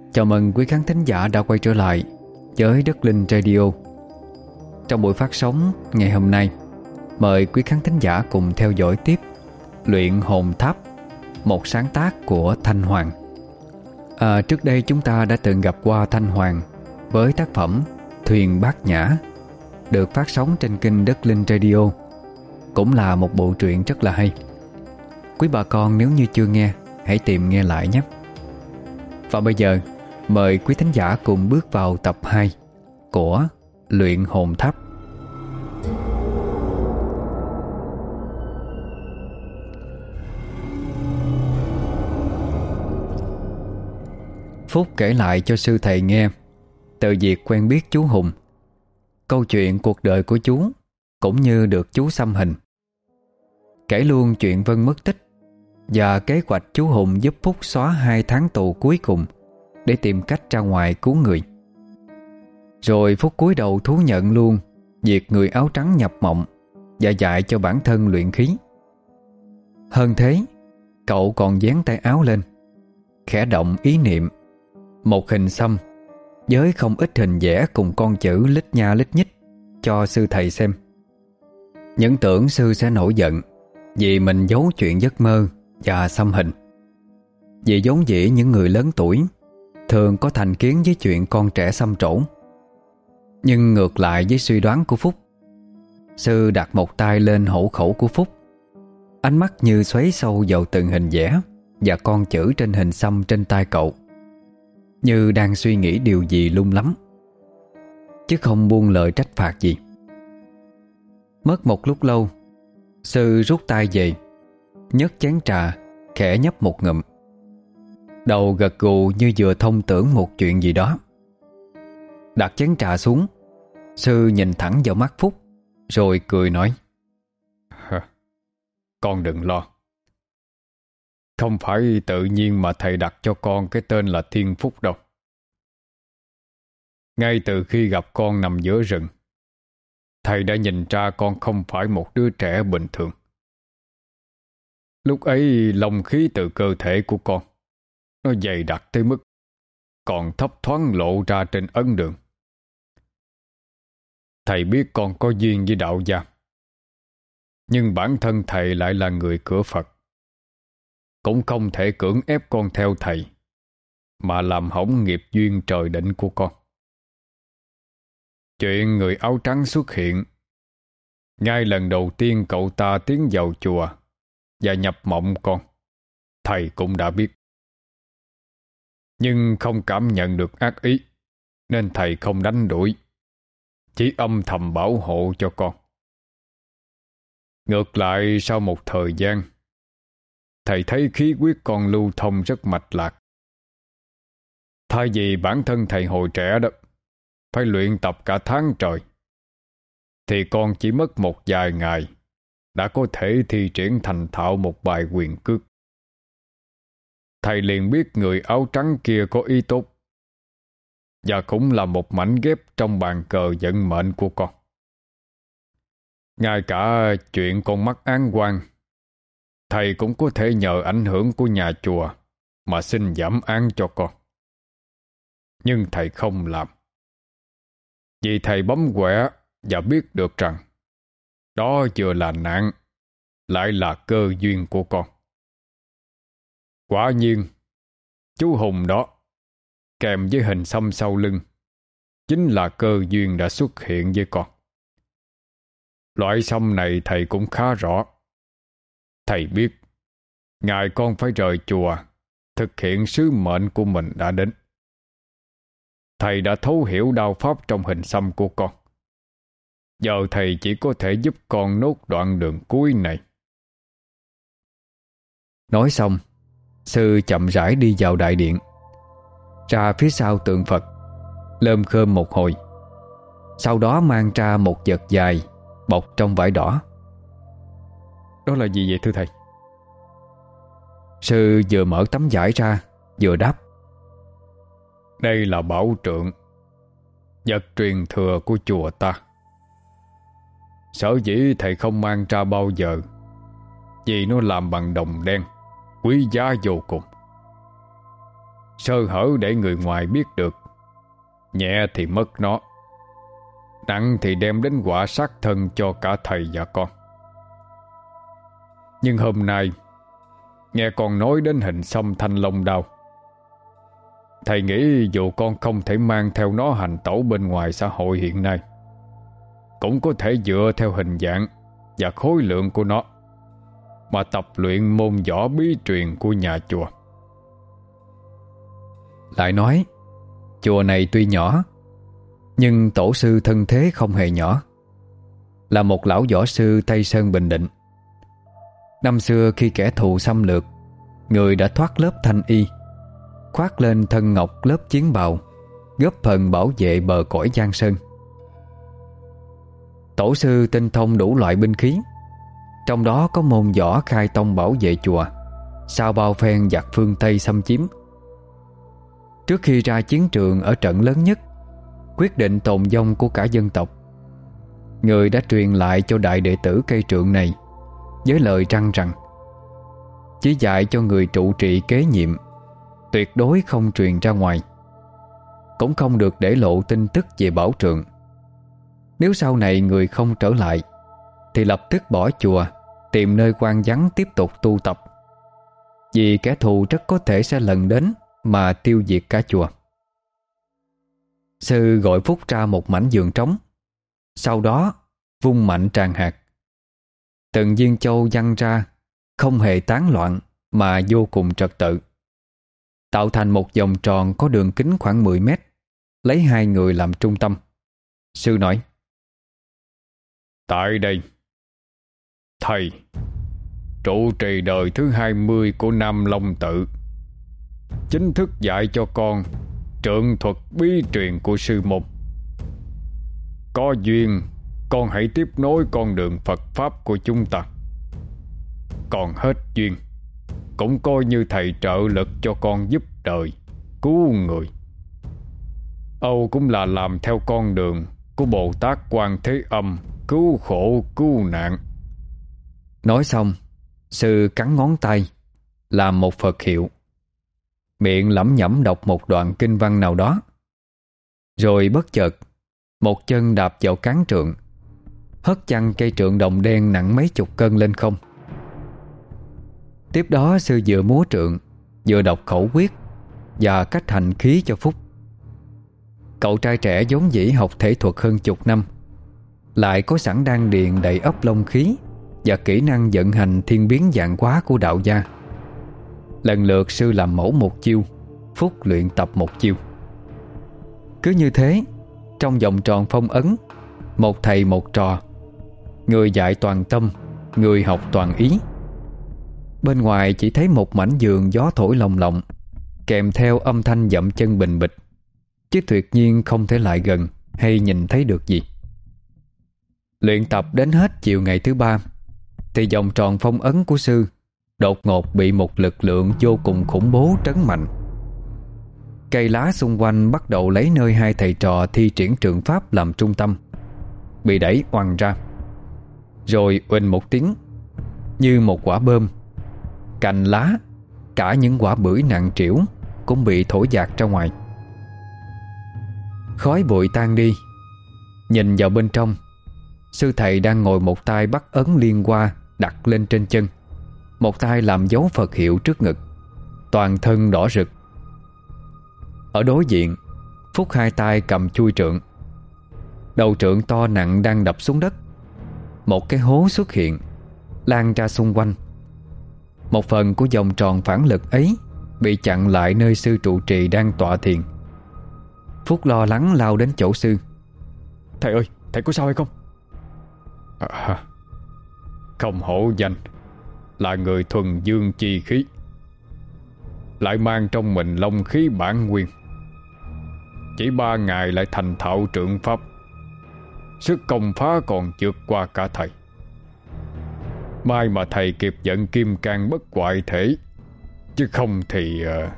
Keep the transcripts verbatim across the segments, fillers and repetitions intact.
Chào mừng quý khán thính giả đã quay trở lại với Đất Linh Radio. Trong buổi phát sóng ngày hôm nay, mời quý khán thính giả cùng theo dõi tiếp Luyện Hồn Tháp, một sáng tác của Thanh Hoàng. à, Trước đây chúng ta đã từng gặp qua Thanh Hoàng với tác phẩm Thuyền Bát Nhã, được phát sóng trên kênh Đất Linh Radio. Cũng là một bộ truyện rất là hay. Quý bà con nếu như chưa nghe, hãy tìm nghe lại nhé. Và bây giờ, mời quý thính giả cùng bước vào tập hai của Luyện Hồn Tháp. Phúc kể lại cho sư thầy nghe từ việc quen biết chú Hùng, câu chuyện cuộc đời của chú, cũng như được chú xăm hình. Kể luôn chuyện Vân mất tích và kế hoạch chú Hùng giúp Phúc xóa hai tháng tù cuối cùng để tìm cách ra ngoài cứu người. Rồi Phúc cúi đầu thú nhận luôn việc người áo trắng nhập mộng và dạy cho bản thân luyện khí. Hơn thế, cậu còn dán tay áo lên, khẽ động ý niệm, một hình xăm với không ít hình vẽ cùng con chữ lít nha lít nhít cho sư thầy xem. Những tưởng sư sẽ nổi giận vì mình giấu chuyện giấc mơ và xăm hình. Vì vốn dĩ những người lớn tuổi thường có thành kiến với chuyện con trẻ xăm trổ. Nhưng ngược lại với suy đoán của Phúc, sư đặt một tay lên hổ khẩu của Phúc, ánh mắt như xoáy sâu vào từng hình vẽ và con chữ trên hình xăm trên tay cậu, như đang suy nghĩ điều gì lung lắm, chứ không buông lời trách phạt gì. Mất một lúc lâu, sư rút tay về, nhấc chén trà, khẽ nhấp một ngụm, đầu gật gù như vừa thông tưởng một chuyện gì đó. Đặt chén trà xuống, sư nhìn thẳng vào mắt Phúc, rồi cười nói: Con đừng lo. Không phải tự nhiên mà thầy đặt cho con cái tên là Thiên Phúc đâu. Ngay từ khi gặp con nằm giữa rừng, thầy đã nhìn ra con không phải một đứa trẻ bình thường. Lúc ấy long khí từ cơ thể của con nó dày đặc tới mức còn thấp thoáng lộ ra trên ấn đường. Thầy biết con có duyên với đạo gia, nhưng bản thân thầy lại là người cửa Phật, cũng không thể cưỡng ép con theo thầy mà làm hỏng nghiệp duyên trời định của con. Chuyện người áo trắng xuất hiện, ngay lần đầu tiên cậu ta tiến vào chùa và nhập mộng con, thầy cũng đã biết. Nhưng không cảm nhận được ác ý, nên thầy không đánh đuổi, chỉ âm thầm bảo hộ cho con. Ngược lại, sau một thời gian, thầy thấy khí huyết con lưu thông rất mạch lạc. Thay vì bản thân thầy hồi trẻ đó phải luyện tập cả tháng trời, thì con chỉ mất một vài ngày đã có thể thi triển thành thạo một bài quyền cước. Thầy liền biết người áo trắng kia có ý tốt, và cũng là một mảnh ghép trong bàn cờ vận mệnh của con. Ngay cả chuyện con mắc án oan, thầy cũng có thể nhờ ảnh hưởng của nhà chùa mà xin giảm án cho con. Nhưng thầy không làm, vì thầy bấm quẻ và biết được rằng đó vừa là nạn, lại là cơ duyên của con. Quả nhiên, chú Hùng đó, kèm với hình xăm sau lưng, chính là cơ duyên đã xuất hiện với con. Loại xăm này thầy cũng khá rõ. Thầy biết, ngày con phải rời chùa, thực hiện sứ mệnh của mình đã đến. Thầy đã thấu hiểu đạo pháp trong hình xăm của con. Giờ thầy chỉ có thể giúp con nốt đoạn đường cuối này. Nói xong, sư chậm rãi đi vào đại điện, ra phía sau tượng Phật, lơm khơm một hồi, sau đó mang ra một vật dài bọc trong vải đỏ. Đó là gì vậy thưa thầy? Sư vừa mở tấm vải ra, vừa đáp: Đây là bảo trượng, vật truyền thừa của chùa ta. Sở dĩ thầy không mang ra bao giờ vì nó làm bằng đồng đen, quý giá vô cùng. Sơ hở để người ngoài biết được, nhẹ thì mất nó, nặng thì đem đến quả sát thân cho cả thầy và con. Nhưng hôm nay nghe con nói đến hình xăm thanh long đao, thầy nghĩ dù con không thể mang theo nó hành tẩu bên ngoài xã hội hiện nay, cũng có thể dựa theo hình dạng và khối lượng của nó mà tập luyện môn võ bí truyền của nhà chùa. Lại nói, chùa này tuy nhỏ, nhưng tổ sư thân thế không hề nhỏ, là một lão võ sư Tây Sơn Bình Định. Năm xưa khi kẻ thù xâm lược, người đã thoát lớp thanh y, khoác lên thân ngọc lớp chiến bào, góp phần bảo vệ bờ cõi Giang Sơn. Tổ sư tinh thông đủ loại binh khí, trong đó có môn võ khai tông bảo vệ chùa sau bao phen giặc phương Tây xâm chiếm. Trước khi ra chiến trường ở trận lớn nhất, quyết định tồn vong của cả dân tộc, người đã truyền lại cho đại đệ tử cây trượng này với lời răn rằng chỉ dạy cho người trụ trì kế nhiệm, tuyệt đối không truyền ra ngoài, cũng không được để lộ tin tức về bảo trượng. Nếu sau này người không trở lại thì lập tức bỏ chùa, tìm nơi quan vắng tiếp tục tu tập, vì kẻ thù rất có thể sẽ lần đến mà tiêu diệt cả chùa. Sư gọi Phúc ra một mảnh vườn trống, sau đó vung mạnh tràng hạt. Từng viên châu văng ra, không hề tán loạn mà vô cùng trật tự, tạo thành một vòng tròn có đường kính khoảng mười mét, lấy hai người làm trung tâm. Sư nói: Tại đây, thầy, trụ trì đời thứ hai mươi của Nam Long Tự, chính thức dạy cho con trượng thuật bí truyền của sư môn. Có duyên, con hãy tiếp nối con đường Phật Pháp của chúng ta. Còn hết duyên, cũng coi như thầy trợ lực cho con giúp đời, cứu người. Âu cũng là làm theo con đường của Bồ Tát Quan Thế Âm, cứu khổ cứu nạn. Nói xong, sư cắn ngón tay làm một Phật hiệu, miệng lẩm nhẩm đọc một đoạn kinh văn nào đó. Rồi bất chợt, một chân đạp vào cán trượng, hất chăng cây trượng đồng đen nặng mấy chục cân lên không. Tiếp đó sư vừa múa trượng, vừa đọc khẩu quyết và cách hành khí cho Phúc. Cậu trai trẻ vốn dĩ học thể thuật hơn chục năm, lại có sẵn đan điền đầy ắp long khí và kỹ năng vận hành thiên biến vạn hóa của đạo gia. Lần lượt sư làm mẫu một chiêu, Phúc luyện tập một chiêu. Cứ như thế, trong vòng tròn phong ấn, một thầy một trò, người dạy toàn tâm, người học toàn ý. Bên ngoài chỉ thấy một mảnh vườn gió thổi lồng lộng, kèm theo âm thanh dậm chân bình bịch, chứ tuyệt nhiên không thể lại gần hay nhìn thấy được gì. Luyện tập đến hết chiều ngày thứ ba, thì vòng tròn phong ấn của sư đột ngột bị một lực lượng vô cùng khủng bố trấn mạnh. Cây lá xung quanh bắt đầu lấy nơi hai thầy trò thi triển trượng pháp làm trung tâm, bị đẩy oằn ra. Rồi uỳnh một tiếng, như một quả bơm, cành lá, cả những quả bưởi nặng trĩu cũng bị thổi dạt ra ngoài. Khói bụi tan đi. Nhìn vào bên trong, sư thầy đang ngồi một tay bắt ấn liên hoa đặt lên trên chân, một tay làm dấu Phật hiệu trước ngực, toàn thân đỏ rực. Ở đối diện, Phúc hai tay cầm chui trượng. Đầu trượng to nặng đang đập xuống đất. Một cái hố xuất hiện, lan ra xung quanh. Một phần của vòng tròn phản lực ấy bị chặn lại nơi sư trụ trì đang tọa thiền. Phúc lo lắng lao đến chỗ sư. Thầy ơi, thầy có sao hay không? À, không hổ danh là người thuần dương chi khí, lại mang trong mình long khí bản nguyên. Chỉ ba ngày lại thành thạo trượng pháp, sức công phá còn vượt qua cả thầy. May mà thầy kịp vận kim can bất hoại thể, chứ không thì... Uh...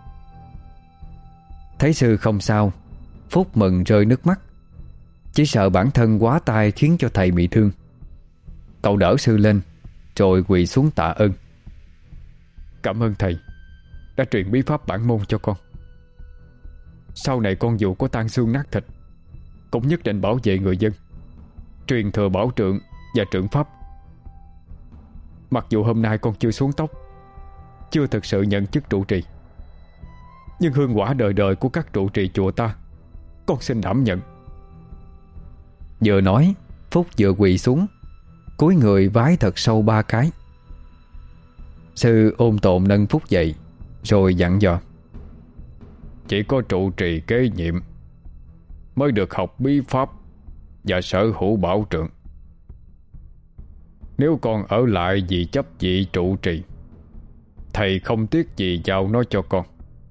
Thấy sư không sao, Phúc mừng rơi nước mắt. Chỉ sợ bản thân quá tay khiến cho thầy bị thương. Cậu đỡ sư lên, rồi quỳ xuống tạ ơn. Cảm ơn thầy đã truyền bí pháp bản môn cho con. Sau này con dù có tan xương nát thịt cũng nhất định bảo vệ người dân, truyền thừa bảo trượng và trượng pháp. Mặc dù hôm nay con chưa xuống tóc, chưa thực sự nhận chức trụ trì, nhưng hương quả đời đời của các trụ trì chùa ta con xin đảm nhận. Vừa nói, Phúc vừa quỳ xuống, cúi người vái thật sâu ba cái. Sư ôm tồn nâng Phúc dậy, rồi dặn dò: Chỉ có trụ trì kế nhiệm mới được học bí pháp và sở hữu bảo trượng. Nếu con ở lại vì chấp vị trụ trì, thầy không tiếc gì giao nó cho con.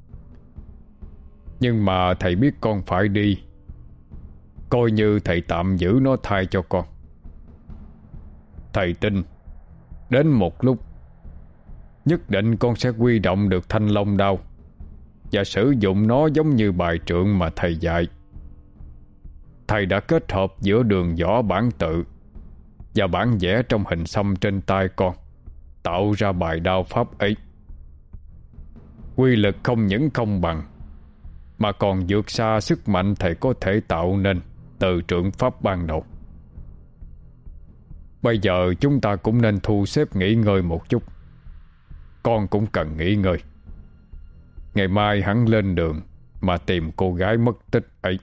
Nhưng mà thầy biết con phải đi, coi như thầy tạm giữ nó thay cho con. Thầy tin đến một lúc nhất định con sẽ huy động được thanh long đao và sử dụng nó giống như bài trượng mà thầy dạy. Thầy đã kết hợp giữa đường võ bản tự và bản vẽ trong hình xăm trên tay con, tạo ra bài đao pháp ấy. Quy lực không những không bằng, mà còn vượt xa sức mạnh thầy có thể tạo nên từ trượng pháp ban đầu. Bây giờ chúng ta cũng nên thu xếp nghỉ ngơi một chút. Con cũng cần nghỉ ngơi. Ngày mai hắn lên đường mà tìm cô gái mất tích ấy.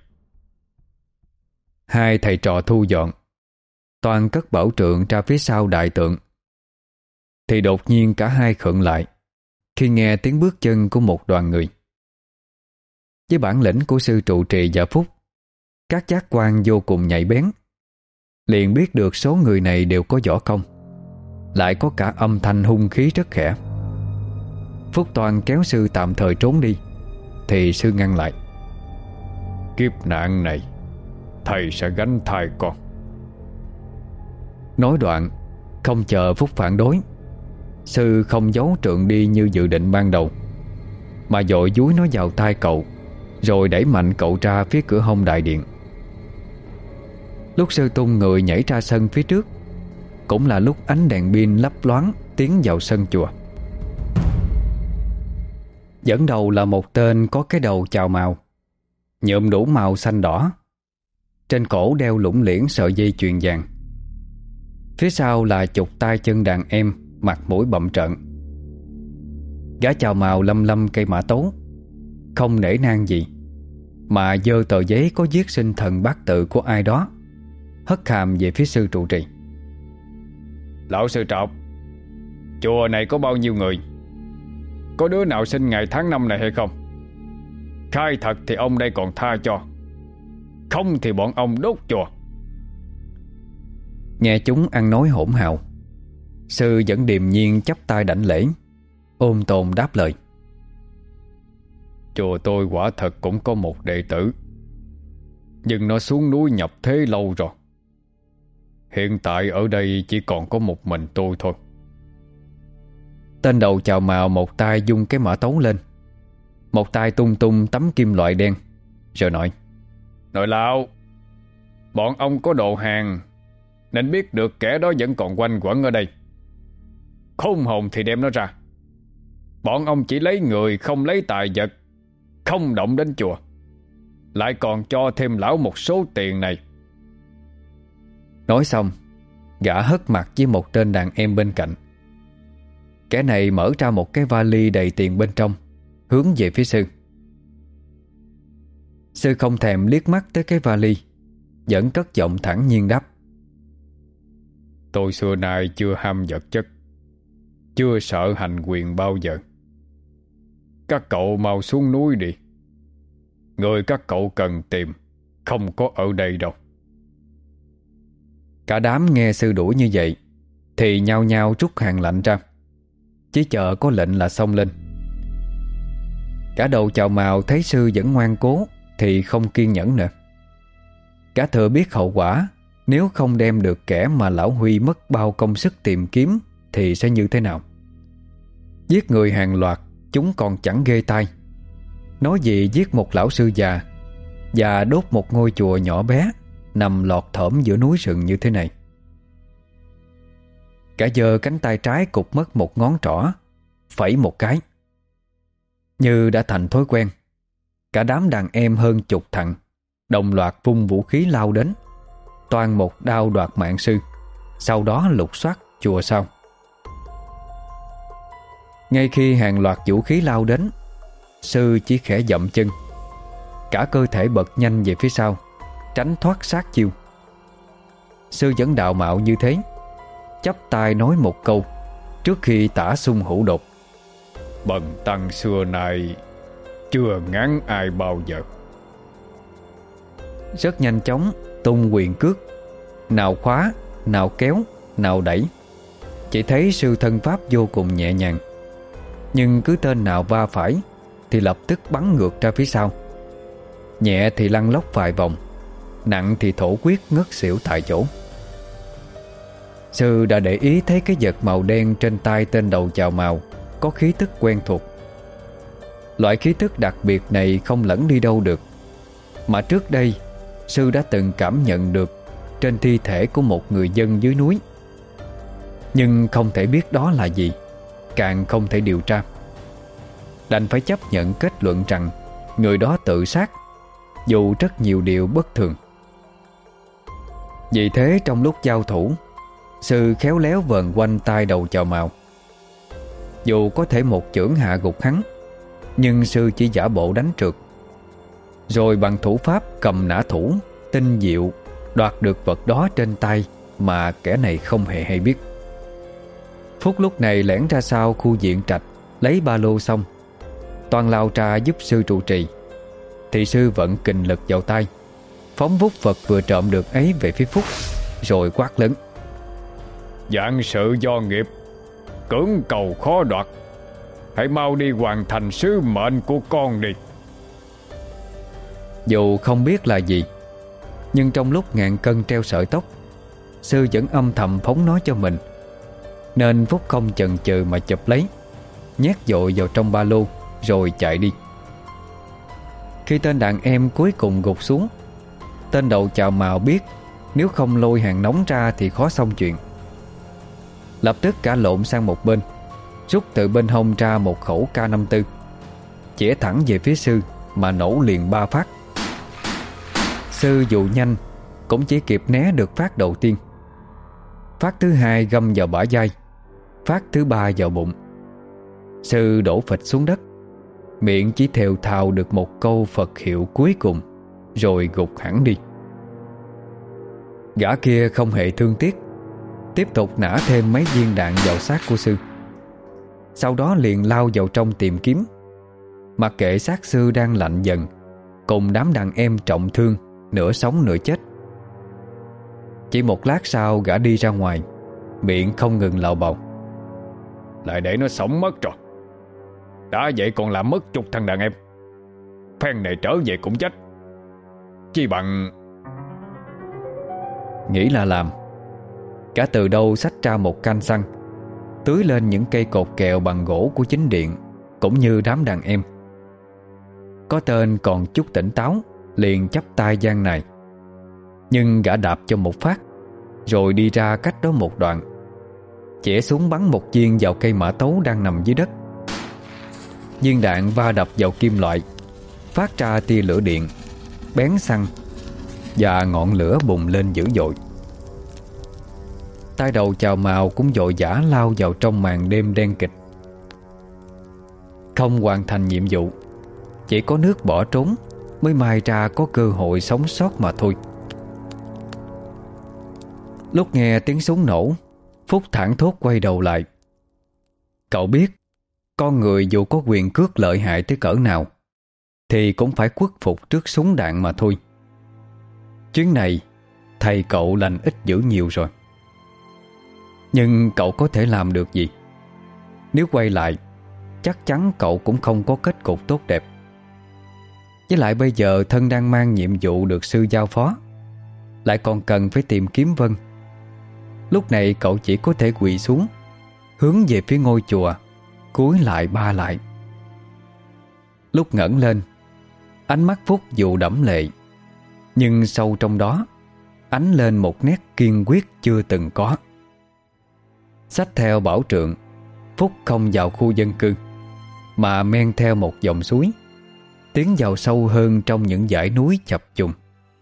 Hai thầy trò thu dọn, Toàn cất bảo trượng ra phía sau đại tượng. Thì đột nhiên cả hai khựng lại khi nghe tiếng bước chân của một đoàn người. Với bản lĩnh của sư trụ trì và Phúc, các giác quan vô cùng nhạy bén, liền biết được số người này đều có võ công, lại có cả âm thanh hung khí rất khẽ. Phúc Toàn kéo sư tạm thời trốn đi, thì sư ngăn lại: Kiếp nạn này thầy sẽ gánh thay con. Nói đoạn, không chờ Phúc phản đối, sư không giấu trượng đi như dự định ban đầu, mà vội dúi nó vào tay cậu, rồi đẩy mạnh cậu ra phía cửa hông đại điện. Lúc sư tung người nhảy ra sân phía trước, cũng là lúc ánh đèn pin lấp loáng tiến vào sân chùa. Dẫn đầu là một tên có cái đầu chào màu, nhuộm đủ màu xanh đỏ, trên cổ đeo lủng liễn sợi dây chuyền vàng. Phía sau là chục tay chân đàn em mặt mũi bậm trợn. Gã chào màu lâm lâm cây mã tấu, không nể nang gì, mà giơ tờ giấy có viết sinh thần bát tự của ai đó, hất hàm về phía sư trụ trì: Lão sư Trọc, chùa này có bao nhiêu người? Có đứa nào sinh ngày tháng năm này hay không? Khai thật thì ông đây còn tha cho, không thì bọn ông đốt chùa. Nghe chúng ăn nói hỗn hào, sư vẫn điềm nhiên chắp tay đảnh lễ, ôm tồn đáp lời: Chùa tôi quả thật cũng có một đệ tử, nhưng nó xuống núi nhập thế lâu rồi. Hiện tại ở đây chỉ còn có một mình tôi thôi. Tên đầu chào mào một tay dung cái mã tấu lên, một tay tung tung tấm kim loại đen, rồi nói: Nội lão, bọn ông có đồ hàng nên biết được kẻ đó vẫn còn quanh quẩn ở đây. Khôn hồn thì đem nó ra. Bọn ông chỉ lấy người không lấy tài vật, không động đến chùa, lại còn cho thêm lão một số tiền này. Nói xong, gã hất mặt với một tên đàn em bên cạnh. Kẻ này mở ra một cái vali đầy tiền bên trong, hướng về phía sư. Sư không thèm liếc mắt tới cái vali, vẫn cất giọng thẳng nhiên đáp: Tôi xưa nay chưa ham vật chất, chưa sợ hành quyền bao giờ. Các cậu mau xuống núi đi. Người các cậu cần tìm không có ở đây đâu. Cả đám nghe sư đuổi như vậy thì nhao nhao rút hàng lạnh ra, chỉ chờ có lệnh là xông lên. Cả đầu chào mào thấy sư vẫn ngoan cố thì không kiên nhẫn nữa. Cả thừa biết hậu quả nếu không đem được kẻ mà lão Huy mất bao công sức tìm kiếm thì sẽ như thế nào. Giết người hàng loạt chúng còn chẳng ghê tai, nói gì giết một lão sư già và đốt một ngôi chùa nhỏ bé nằm lọt thởm giữa núi rừng như thế này. Cả giơ cánh tay trái cụp mất một ngón trỏ, phẩy một cái. Như đã thành thói quen, cả đám đàn em hơn chục thằng đồng loạt vung vũ khí lao đến, toan một đao đoạt mạng sư, sau đó lục soát chùa sau. Ngay khi hàng loạt vũ khí lao đến, sư chỉ khẽ dậm chân, cả cơ thể bật nhanh về phía sau, tránh thoát sát chiêu. Sư vẫn đạo mạo như thế, chắp tay nói một câu trước khi tả xung hữu đột: Bần tăng xưa nay chưa ngán ai bao giờ. Rất nhanh chóng tung quyền cước, nào khóa, nào kéo, nào đẩy. Chỉ thấy sư thân pháp vô cùng nhẹ nhàng, nhưng cứ tên nào va phải thì lập tức bắn ngược ra phía sau. Nhẹ thì lăn lóc vài vòng, nặng thì thổ quyết ngất xỉu tại chỗ. Sư đã để ý thấy cái vật màu đen trên tay tên đầu chào mào có khí tức quen thuộc. Loại khí tức đặc biệt này không lẫn đi đâu được, mà trước đây sư đã từng cảm nhận được trên thi thể của một người dân dưới núi. Nhưng không thể biết đó là gì, càng không thể điều tra. Đành phải chấp nhận kết luận rằng người đó tự sát, dù rất nhiều điều bất thường. Vì thế trong lúc giao thủ, sư khéo léo vờn quanh tay đầu chào mào. Dù có thể một chưởng hạ gục hắn, nhưng sư chỉ giả bộ đánh trượt, rồi bằng thủ pháp cầm nã thủ tinh diệu đoạt được vật đó trên tay mà kẻ này không hề hay biết. Phúc lúc này lẻn ra sau khu viện trạch, lấy ba lô xong, toàn lao ra giúp sư trụ trì. Thì sư vận kình lực vào tay, phóng vút vật vừa trộm được ấy về phía Phúc, rồi quát lớn: Vạn sự do nghiệp, cưỡng cầu khó đoạt. Hãy mau đi hoàn thành sứ mệnh của con đi. Dù không biết là gì, nhưng trong lúc ngàn cân treo sợi tóc, sư vẫn âm thầm phóng nó cho mình, nên Phúc không chần chừ mà chụp lấy, nhét dội vào trong ba lô rồi chạy đi. Khi tên đàn em cuối cùng gục xuống, tên đầu chào mào biết nếu không lôi hàng nóng ra thì khó xong chuyện. Lập tức cả lộn sang một bên, rút từ bên hông ra một khẩu K năm mươi tư, chĩa thẳng về phía sư mà nổ liền ba phát. Sư dù nhanh cũng chỉ kịp né được phát đầu tiên. Phát thứ hai găm vào bả vai, phát thứ ba vào bụng. Sư đổ phịch xuống đất, miệng chỉ thều thào được một câu Phật hiệu cuối cùng, rồi gục hẳn đi. Gã kia không hề thương tiếc, tiếp tục nã thêm mấy viên đạn vào xác của sư. Sau đó liền lao vào trong tìm kiếm, mặc kệ xác sư đang lạnh dần, cùng đám đàn em trọng thương, nửa sống nửa chết. Chỉ một lát sau gã đi ra ngoài, miệng không ngừng lào bầu: Lại để nó sống mất rồi. Đã vậy còn làm mất chục thằng đàn em. Phen này trở về cũng chết. Chi bằng... Nghĩ là làm, cả từ đâu xách ra một can xăng, tưới lên những cây cột kèo bằng gỗ của chính điện, cũng như đám đàn em. Có tên còn chút tỉnh táo, liền chắp tay gian này, nhưng gã đạp cho một phát, rồi đi ra cách đó một đoạn, chĩa súng bắn một viên vào cây mã tấu đang nằm dưới đất. Viên đạn va đập vào kim loại, phát ra tia lửa điện, bén xăng, và ngọn lửa bùng lên dữ dội. Tay đầu chào mào cũng vội vã lao vào trong màn đêm đen kịch. Không hoàn thành nhiệm vụ, chỉ có nước bỏ trốn mới may ra có cơ hội sống sót mà thôi. Lúc nghe tiếng súng nổ, Phúc thảng thốt quay đầu lại. Cậu biết, con người dù có quyền cước lợi hại tới cỡ nào thì cũng phải khuất phục trước súng đạn mà thôi. Chuyến này thầy cậu lành ít dữ nhiều rồi. Nhưng cậu có thể làm được gì? Nếu quay lại, chắc chắn cậu cũng không có kết cục tốt đẹp. Với lại bây giờ thân đang mang nhiệm vụ được sư giao phó, lại còn cần phải tìm kiếm Vân. Lúc này cậu chỉ có thể quỳ xuống, hướng về phía ngôi chùa, cúi lại ba lại. Lúc ngẩng lên, ánh mắt Phúc dù đẫm lệ, nhưng sâu trong đó ánh lên một nét kiên quyết chưa từng có. Xách theo bảo trượng, Phúc không vào khu dân cư, mà men theo một dòng suối, tiến vào sâu hơn trong những dãy núi chập trùng.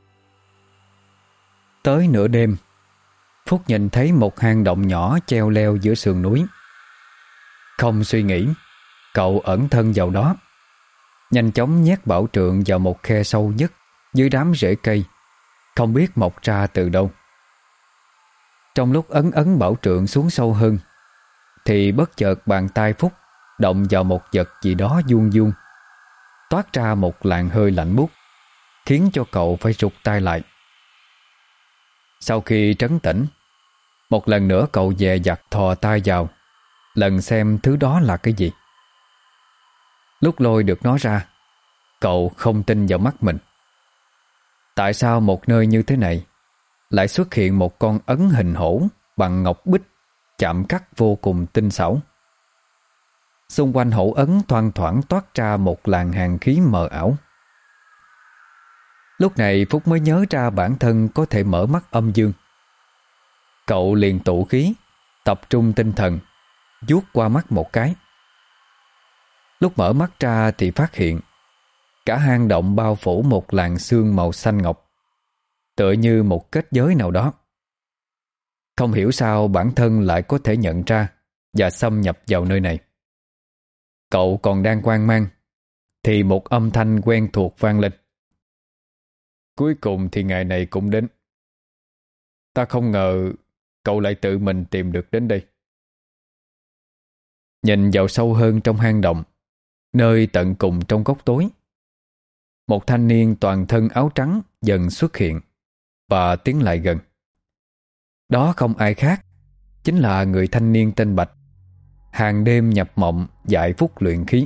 Tới nửa đêm, Phúc nhìn thấy một hang động nhỏ treo leo giữa sườn núi. Không suy nghĩ, cậu ẩn thân vào đó, nhanh chóng nhét bảo trượng vào một khe sâu nhất dưới đám rễ cây, không biết mọc ra từ đâu. Trong lúc ấn ấn bảo trượng xuống sâu hơn, thì bất chợt bàn tay Phúc động vào một vật gì đó vuông vuông, toát ra một làn hơi lạnh buốt, khiến cho cậu phải rụt tay lại. Sau khi trấn tĩnh, một lần nữa cậu dè dặt thò tay vào, lần xem thứ đó là cái gì. Lúc lôi được nó ra, cậu không tin vào mắt mình. Tại sao một nơi như thế này lại xuất hiện một con ấn hình hổ bằng ngọc bích chạm khắc vô cùng tinh xảo? Xung quanh hổ ấn thoang thoảng toát ra một làn hàn khí mờ ảo. Lúc này Phúc mới nhớ ra bản thân có thể mở mắt âm dương. Cậu liền tụ khí, tập trung tinh thần, vuốt qua mắt một cái. Lúc mở mắt ra thì phát hiện cả hang động bao phủ một làn sương màu xanh ngọc, tựa như một kết giới nào đó. Không hiểu sao bản thân lại có thể nhận ra và xâm nhập vào nơi này. Cậu còn đang hoang mang thì một âm thanh quen thuộc vang lên. Cuối cùng thì ngày này cũng đến. Ta không ngờ cậu lại tự mình tìm được đến đây. Nhìn vào sâu hơn trong hang động, nơi tận cùng trong góc tối, một thanh niên toàn thân áo trắng dần xuất hiện và tiến lại gần. Đó không ai khác, chính là người thanh niên tên Bạch, hàng đêm nhập mộng dạy Phúc luyện khí.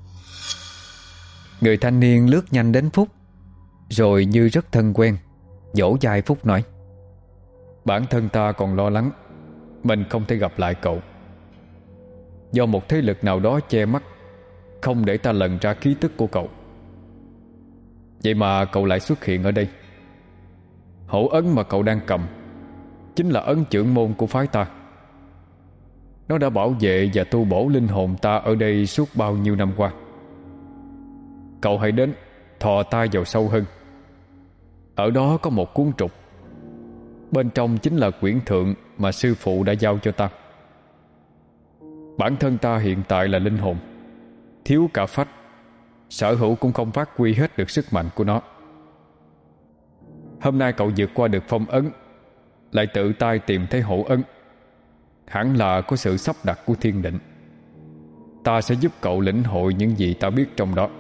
Người thanh niên lướt nhanh đến Phúc, rồi như rất thân quen, vỗ vai Phúc nói: Bản thân ta còn lo lắng mình không thể gặp lại cậu. Do một thế lực nào đó che mắt, không để ta lần ra khí tức của cậu. Vậy mà cậu lại xuất hiện ở đây. Hổ ấn mà cậu đang cầm chính là ấn chưởng môn của phái ta. Nó đã bảo vệ và tu bổ linh hồn ta ở đây suốt bao nhiêu năm qua. Cậu hãy đến, thò tay vào sâu hơn. Ở đó có một cuốn trục, bên trong chính là quyển thượng mà sư phụ đã giao cho ta. Bản thân ta hiện tại là linh hồn, thiếu cả phách, sở hữu cũng không phát huy hết được sức mạnh của nó. Hôm nay cậu vượt qua được phong ấn, lại tự tay tìm thấy hổ ấn, hẳn là có sự sắp đặt của thiên định. Ta sẽ giúp cậu lĩnh hội những gì ta biết trong đó.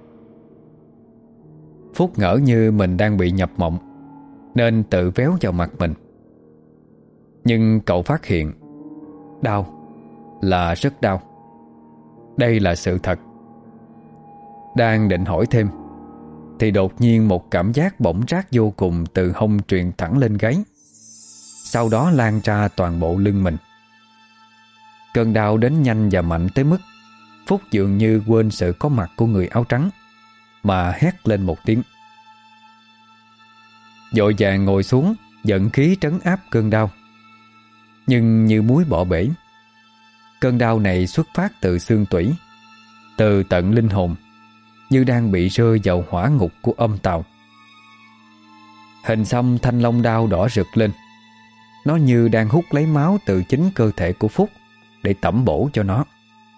Phúc ngỡ như mình đang bị nhập mộng, nên tự véo vào mặt mình. Nhưng cậu phát hiện đau, là rất đau. Đây là sự thật. Đang định hỏi thêm thì đột nhiên một cảm giác bỏng rát vô cùng từ hông truyền thẳng lên gáy, sau đó lan ra toàn bộ lưng mình. Cơn đau đến nhanh và mạnh tới mức Phúc dường như quên sự có mặt của người áo trắng, mà hét lên một tiếng. Vội vàng ngồi xuống, dẫn khí trấn áp cơn đau. Nhưng như muối bỏ bể, cơn đau này xuất phát từ xương tủy, từ tận linh hồn, như đang bị rơi vào hỏa ngục của âm tào. Hình xăm thanh long đao đỏ rực lên. Nó như đang hút lấy máu từ chính cơ thể của Phúc để tẩm bổ cho nó.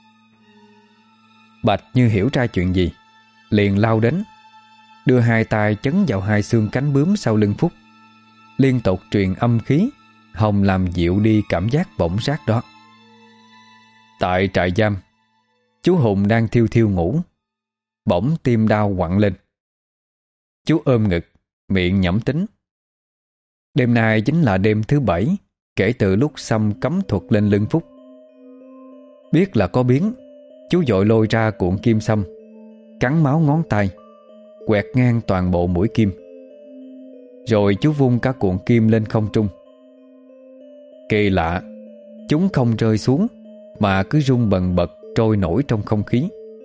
Bạch như hiểu ra chuyện gì, liền lao đến, đưa hai tay chấn vào hai xương cánh bướm sau lưng Phúc, liên tục truyền âm khí, hòng làm dịu đi cảm giác bỏng rát đó. Tại trại giam, chú Hùng đang thiêu thiêu ngủ, bỗng tim đau quặn lên. Chú ôm ngực, miệng nhẩm tính. Đêm nay chính là đêm thứ bảy kể từ lúc xăm cấm thuật lên lưng Phúc. Biết là có biến, chú vội lôi ra cuộn kim xăm, cắn máu ngón tay, quẹt ngang toàn bộ mũi kim. Rồi chú vung cả cuộn kim lên không trung. Kỳ lạ, chúng không rơi xuống mà cứ rung bần bật trôi nổi trong không khí.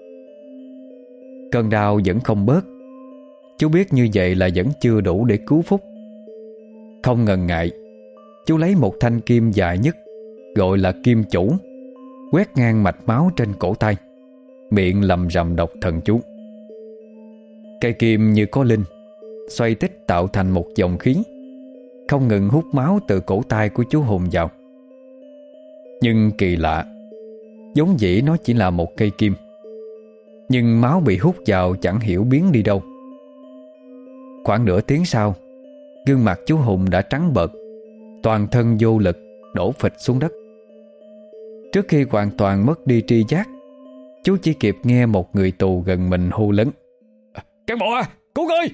Cơn đau vẫn không bớt. Chú biết như vậy là vẫn chưa đủ để cứu Phúc. Không ngần ngại, chú lấy một thanh kim dài nhất, gọi là kim chủ, quét ngang mạch máu trên cổ tay, miệng lầm rầm đọc thần chú. Cây kim như có linh, xoay tích tạo thành một dòng khí, không ngừng hút máu từ cổ tay của chú Hùng vào. Nhưng kỳ lạ, vốn dĩ nó chỉ là một cây kim, nhưng máu bị hút vào chẳng hiểu biến đi đâu. Khoảng nửa tiếng sau, gương mặt chú Hùng đã trắng bệch, toàn thân vô lực, đổ phịch xuống đất. Trước khi hoàn toàn mất đi tri giác, chú chỉ kịp nghe một người tù gần mình hô lớn: Cán bộ à, cứu người!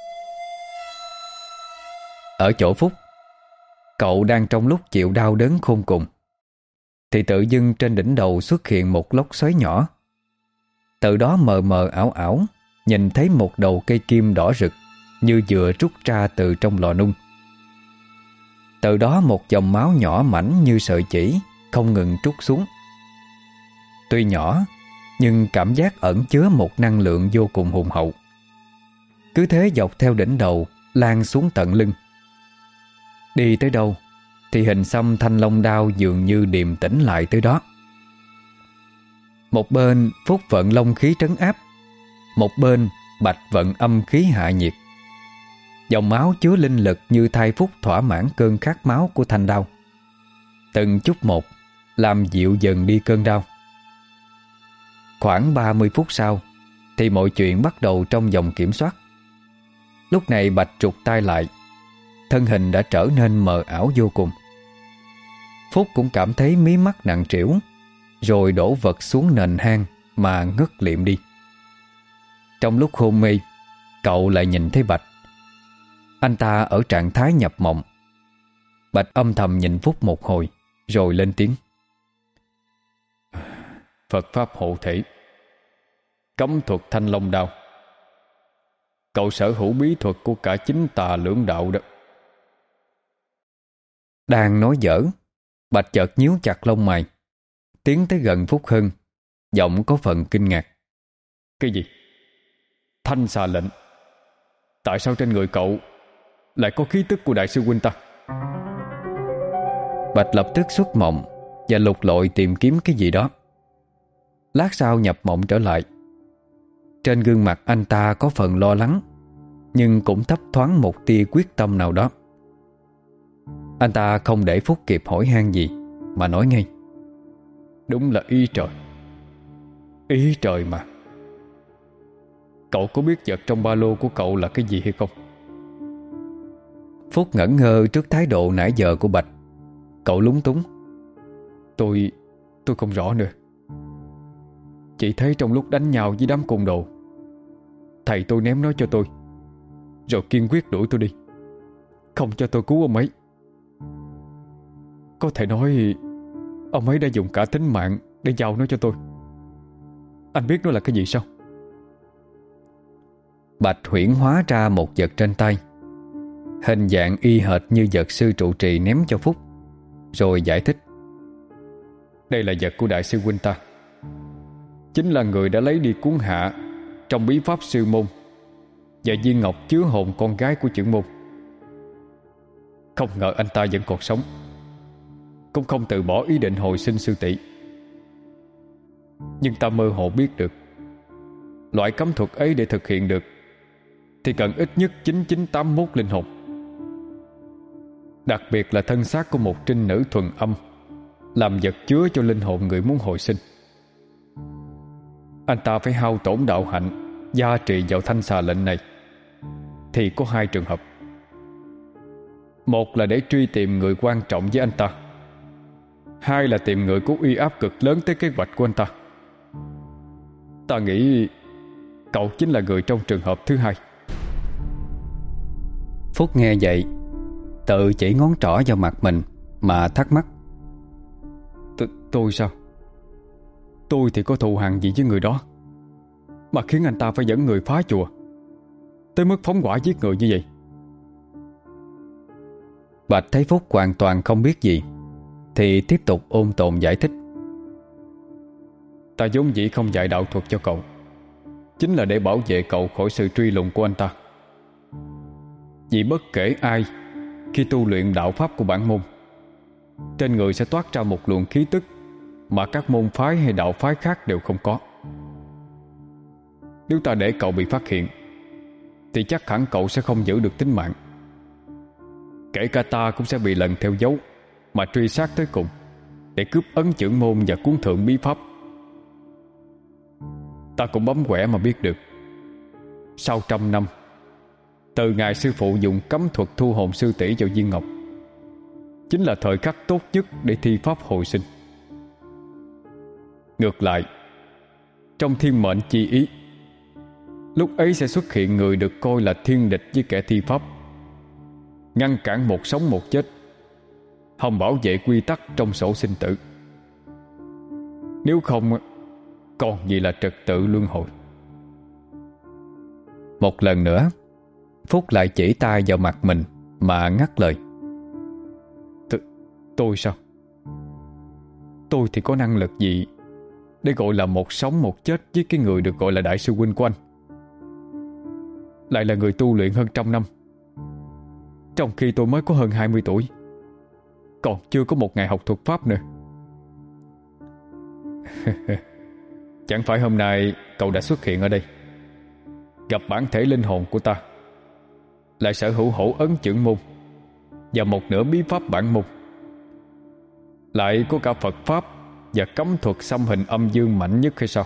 Ở chỗ Phúc, cậu đang trong lúc chịu đau đớn khôn cùng, thì tự dưng trên đỉnh đầu xuất hiện một lốc xoáy nhỏ. Từ đó mờ mờ ảo ảo nhìn thấy một đầu cây kim đỏ rực, như vừa rút ra từ trong lò nung. Từ đó một dòng máu nhỏ mảnh như sợi chỉ không ngừng trút xuống. Tuy nhỏ, nhưng cảm giác ẩn chứa một năng lượng vô cùng hùng hậu. Cứ thế dọc theo đỉnh đầu lan xuống tận lưng. Đi tới đâu thì hình xăm thanh long đao dường như điềm tĩnh lại tới đó. Một bên Phúc vận long khí trấn áp, một bên Bạch vận âm khí hạ nhiệt. Dòng máu chứa linh lực như thay Phúc thỏa mãn cơn khát máu của thanh đao, từng chút một làm dịu dần đi cơn đau. Khoảng ba mươi phút sau thì mọi chuyện bắt đầu trong vòng kiểm soát. Lúc này Bạch trục tay lại, thân hình đã trở nên mờ ảo vô cùng. Phúc cũng cảm thấy mí mắt nặng trĩu, rồi đổ vật xuống nền hang mà ngất liệm đi. Trong lúc hôn mê, cậu lại nhìn thấy Bạch. Anh ta ở trạng thái nhập mộng. Bạch âm thầm nhìn Phúc một hồi, rồi lên tiếng: Phật pháp hộ thể, cấm thuật thanh long đao. Cậu sở hữu bí thuật của cả chính tà lưỡng đạo đó. Đang nói dở, Bạch chợt nhíu chặt lông mày, tiến tới gần Phúc hơn, giọng có phần kinh ngạc: Cái gì? Thanh xà lệnh? Tại sao trên người cậu lại có khí tức của đại sư huynh ta? Bạch lập tức xuất mộng và lục lọi tìm kiếm cái gì đó. Lát sau nhập mộng trở lại. Trên gương mặt anh ta có phần lo lắng, nhưng cũng thấp thoáng một tia quyết tâm nào đó. Anh ta không để Phúc kịp hỏi han gì mà nói ngay: Đúng là ý trời. Ý trời mà. Cậu có biết vật trong ba lô của cậu là cái gì hay không? Phúc ngẩn ngơ trước thái độ nãy giờ của Bạch. Cậu lúng túng: Tôi... tôi không rõ nữa. Chỉ thấy trong lúc đánh nhau với đám côn đồ, thầy tôi ném nó cho tôi, rồi kiên quyết đuổi tôi đi, không cho tôi cứu ông ấy. Có thể nói ông ấy đã dùng cả tính mạng để giao nó cho tôi. Anh biết nó là cái gì sao? Bạch huyễn hóa ra một vật trên tay, hình dạng y hệt như vật sư trụ trì ném cho Phúc, rồi giải thích: Đây là vật của đại sư huynh ta, chính là người đã lấy đi cuốn hạ trong bí pháp sư môn và viên ngọc chứa hồn con gái của trưởng môn. Không ngờ anh ta vẫn còn sống, cũng không từ bỏ ý định hồi sinh sư tỷ. Nhưng ta mơ hồ biết được, loại cấm thuật ấy để thực hiện được thì cần ít nhất chín chín tám mốt linh hồn. Đặc biệt là thân xác của một trinh nữ thuần âm, làm vật chứa cho linh hồn người muốn hồi sinh. Anh ta phải hao tổn đạo hạnh gia trì vào thanh xà lệnh này thì có hai trường hợp. Một là để truy tìm người quan trọng với anh ta, hai là tìm người có uy áp cực lớn tới kế hoạch của anh ta. Ta nghĩ cậu chính là người trong trường hợp thứ hai. Phúc nghe vậy, tự chỉ ngón trỏ vào mặt mình mà thắc mắc: T Tôi sao? Tôi thì có thù hằn gì với người đó mà khiến anh ta phải dẫn người phá chùa tới mức phóng hỏa giết người như vậy? Bạch thấy Phúc hoàn toàn không biết gì thì tiếp tục ôn tồn giải thích: Ta vốn dĩ không dạy đạo thuật cho cậu, chính là để bảo vệ cậu khỏi sự truy lùng của anh ta. Vì bất kể ai khi tu luyện đạo pháp của bản môn, trên người sẽ toát ra một luồng khí tức mà các môn phái hay đạo phái khác đều không có. Nếu ta để cậu bị phát hiện thì chắc hẳn cậu sẽ không giữ được tính mạng. Kể cả ta cũng sẽ bị lần theo dấu mà truy sát tới cùng, để cướp ấn chưởng môn và cuốn thượng bí pháp. Ta cũng bấm quẻ mà biết được, sau trăm năm, từ ngày sư phụ dùng cấm thuật thu hồn sư tỷ vào viên ngọc, chính là thời khắc tốt nhất để thi pháp hồi sinh. Ngược lại, trong thiên mệnh chi ý, lúc ấy sẽ xuất hiện người được coi là thiên địch với kẻ thi pháp, ngăn cản một sống một chết, không bảo vệ quy tắc trong sổ sinh tử. Nếu không, còn gì là trật tự luân hồi. Một lần nữa, Phúc lại chỉ tay vào mặt mình mà ngắt lời. T Tôi sao? Tôi thì có năng lực gì để gọi là một sống một chết với cái người được gọi là đại sư huynh của anh? Lại là người tu luyện hơn trăm năm, trong khi tôi mới có hơn hai mươi tuổi, còn chưa có một ngày học thuật pháp nữa. Chẳng phải hôm nay cậu đã xuất hiện ở đây, gặp bản thể linh hồn của ta, lại sở hữu hổ ấn chưởng môn và một nửa bí pháp bản môn, lại có cả Phật pháp và cấm thuật xăm hình âm dương mạnh nhất hay sao?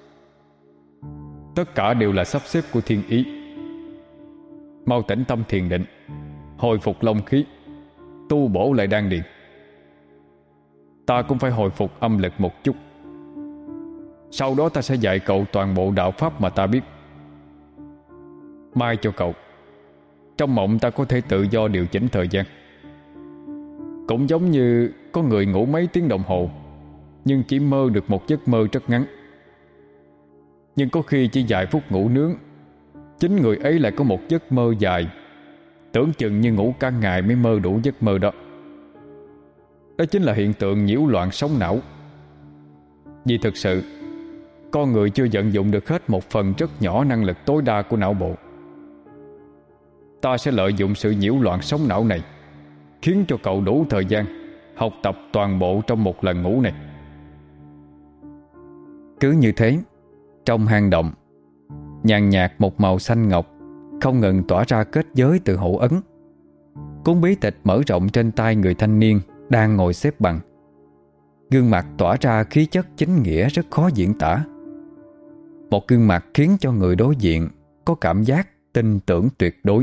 Tất cả đều là sắp xếp của thiên ý. Mau tĩnh tâm thiền định, hồi phục long khí, tu bổ lại đan điền. Ta cũng phải hồi phục âm lực một chút. Sau đó ta sẽ dạy cậu toàn bộ đạo pháp mà ta biết. Mai cho cậu, trong mộng ta có thể tự do điều chỉnh thời gian. Cũng giống như có người ngủ mấy tiếng đồng hồ, nhưng chỉ mơ được một giấc mơ rất ngắn. Nhưng có khi chỉ vài phút ngủ nướng, chính người ấy lại có một giấc mơ dài, tưởng chừng như ngủ cả ngày mới mơ đủ giấc mơ đó. Đó chính là hiện tượng nhiễu loạn sóng não. Vì thực sự, con người chưa vận dụng được hết một phần rất nhỏ năng lực tối đa của não bộ. Ta sẽ lợi dụng sự nhiễu loạn sóng não này, khiến cho cậu đủ thời gian học tập toàn bộ trong một lần ngủ này. Cứ như thế, trong hang động, nhàn nhạt một màu xanh ngọc không ngừng tỏa ra kết giới từ hổ ấn. Cuốn bí tịch mở rộng trên tay người thanh niên đang ngồi xếp bằng. Gương mặt tỏa ra khí chất chính nghĩa rất khó diễn tả. Một gương mặt khiến cho người đối diện có cảm giác tin tưởng tuyệt đối.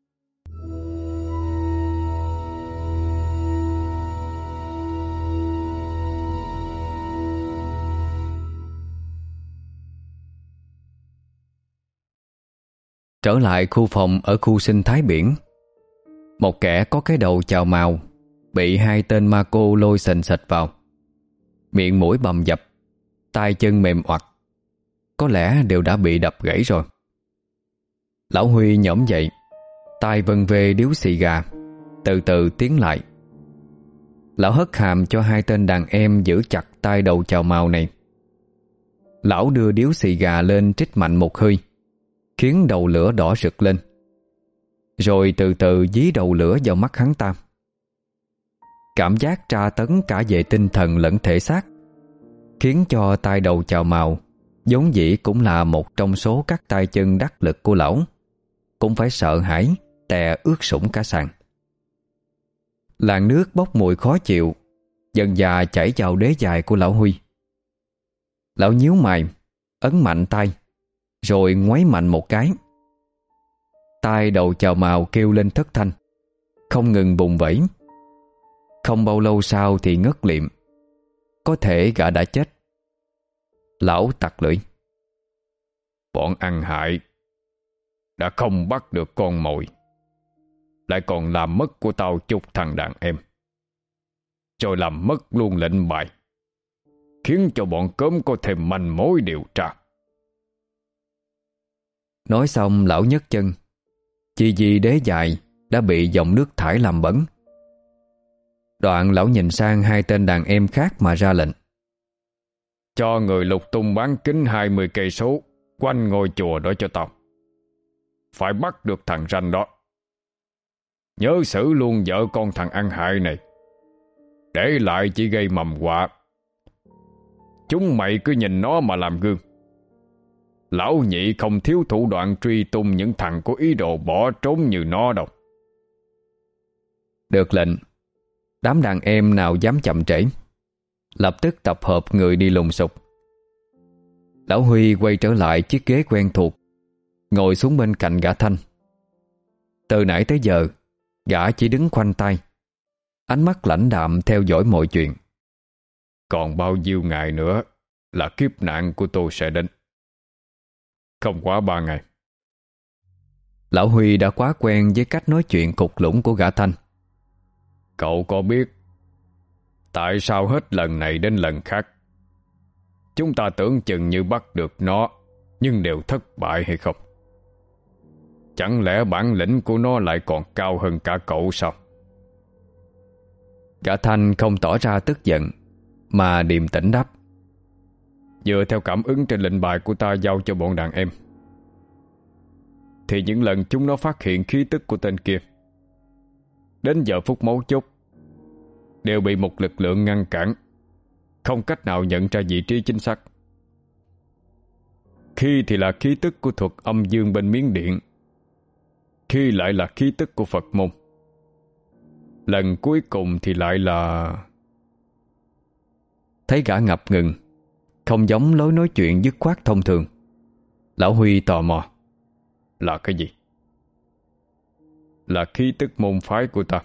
Trở lại khu phòng ở khu sinh thái biển, một kẻ có cái đầu chào mào bị hai tên ma cô lôi sình sịch vào. Miệng mũi bầm dập, tay chân mềm oặt, có lẽ đều đã bị đập gãy rồi. Lão Huy nhổm dậy, tay vân về điếu xì gà, từ từ tiến lại. Lão hất hàm cho hai tên đàn em giữ chặt tay đầu chào mào này. Lão đưa điếu xì gà lên trích mạnh một hơi, khiến đầu lửa đỏ rực lên, rồi từ từ dí đầu lửa vào mắt hắn ta. Cảm giác tra tấn cả về tinh thần lẫn thể xác, khiến cho tay đầu chào mào, vốn dĩ cũng là một trong số các tay chân đắc lực của lão, cũng phải sợ hãi tè ướt sũng cả sàn. Làn nước bốc mùi khó chịu dần dà chảy vào đế dài của lão Huy. Lão nhíu mày, ấn mạnh tay, rồi ngoáy mạnh một cái. Tai đầu chào mào kêu lên thất thanh, không ngừng bùng vẫy. Không bao lâu sau thì ngất liệm. Có thể gã đã chết. Lão tặc lưỡi. Bọn ăn hại đã không bắt được con mồi, lại còn làm mất của tao chục thằng đàn em, rồi làm mất luôn lệnh bài, khiến cho bọn cớm có thêm manh mối điều tra. Nói xong lão nhấc chân, chỉ vì đế dài đã bị dòng nước thải làm bẩn. Đoạn lão nhìn sang hai tên đàn em khác mà ra lệnh. Cho người lục tung bán kính hai mươi cây số quanh ngôi chùa đó cho tao. Phải bắt được thằng ranh đó. Nhớ xử luôn vợ con thằng ăn hại này, để lại chỉ gây mầm họa. Chúng mày cứ nhìn nó mà làm gương. Lão nhị không thiếu thủ đoạn truy tung những thằng có ý đồ bỏ trốn như nó đâu. Được lệnh, đám đàn em nào dám chậm trễ, lập tức tập hợp người đi lùng sục. Lão Huy quay trở lại chiếc ghế quen thuộc, ngồi xuống bên cạnh gã Thanh. Từ nãy tới giờ, gã chỉ đứng khoanh tay, ánh mắt lãnh đạm theo dõi mọi chuyện. Còn bao nhiêu ngày nữa là kiếp nạn của tôi sẽ đến. Không quá ba ngày. Lão Huy đã quá quen với cách nói chuyện cục lũng của gã Thanh. Cậu có biết tại sao hết lần này đến lần khác chúng ta tưởng chừng như bắt được nó, nhưng đều thất bại hay không? Chẳng lẽ bản lĩnh của nó lại còn cao hơn cả cậu sao? Gã Thanh không tỏ ra tức giận, mà điềm tĩnh đáp. Dựa theo cảm ứng trên lệnh bài của ta giao cho bọn đàn em, thì những lần chúng nó phát hiện khí tức của tên kia, đến giờ phút mấu chốt đều bị một lực lượng ngăn cản, không cách nào nhận ra vị trí chính xác. Khi thì là khí tức của thuật âm dương bên Miến Điện, khi lại là khí tức của Phật môn, lần cuối cùng thì lại là... Thấy gã ngập ngừng, không giống lối nói chuyện dứt khoát thông thường, Lão Huy tò mò. Là cái gì? Là khí tức môn phái của ta.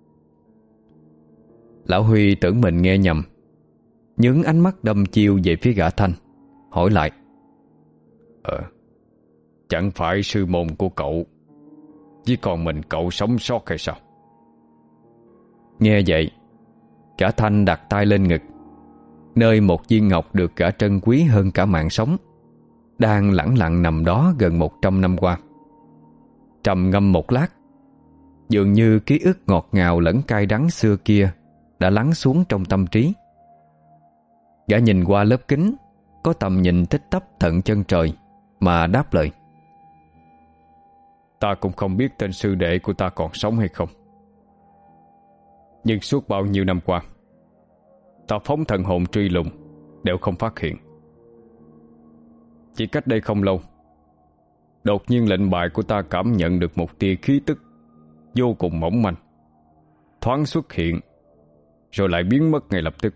Lão Huy tưởng mình nghe nhầm, nhướng ánh mắt đăm chiêu về phía gã Thanh, hỏi lại. Ờ, chẳng phải sư môn của cậu chỉ còn mình cậu sống sót hay sao? Nghe vậy, gã Thanh đặt tay lên ngực, nơi một viên ngọc được gã trân quý hơn cả mạng sống, đang lẳng lặng nằm đó gần một trăm năm qua. Trầm ngâm một lát, dường như ký ức ngọt ngào lẫn cay đắng xưa kia đã lắng xuống trong tâm trí. Gã nhìn qua lớp kính có tầm nhìn tích tắp tận chân trời, mà đáp lời. Ta cũng không biết tên sư đệ của ta còn sống hay không, nhưng suốt bao nhiêu năm qua, ta phóng thần hồn truy lùng đều không phát hiện. Chỉ cách đây không lâu, đột nhiên lệnh bài của ta cảm nhận được một tia khí tức vô cùng mỏng manh, thoáng xuất hiện rồi lại biến mất ngay lập tức.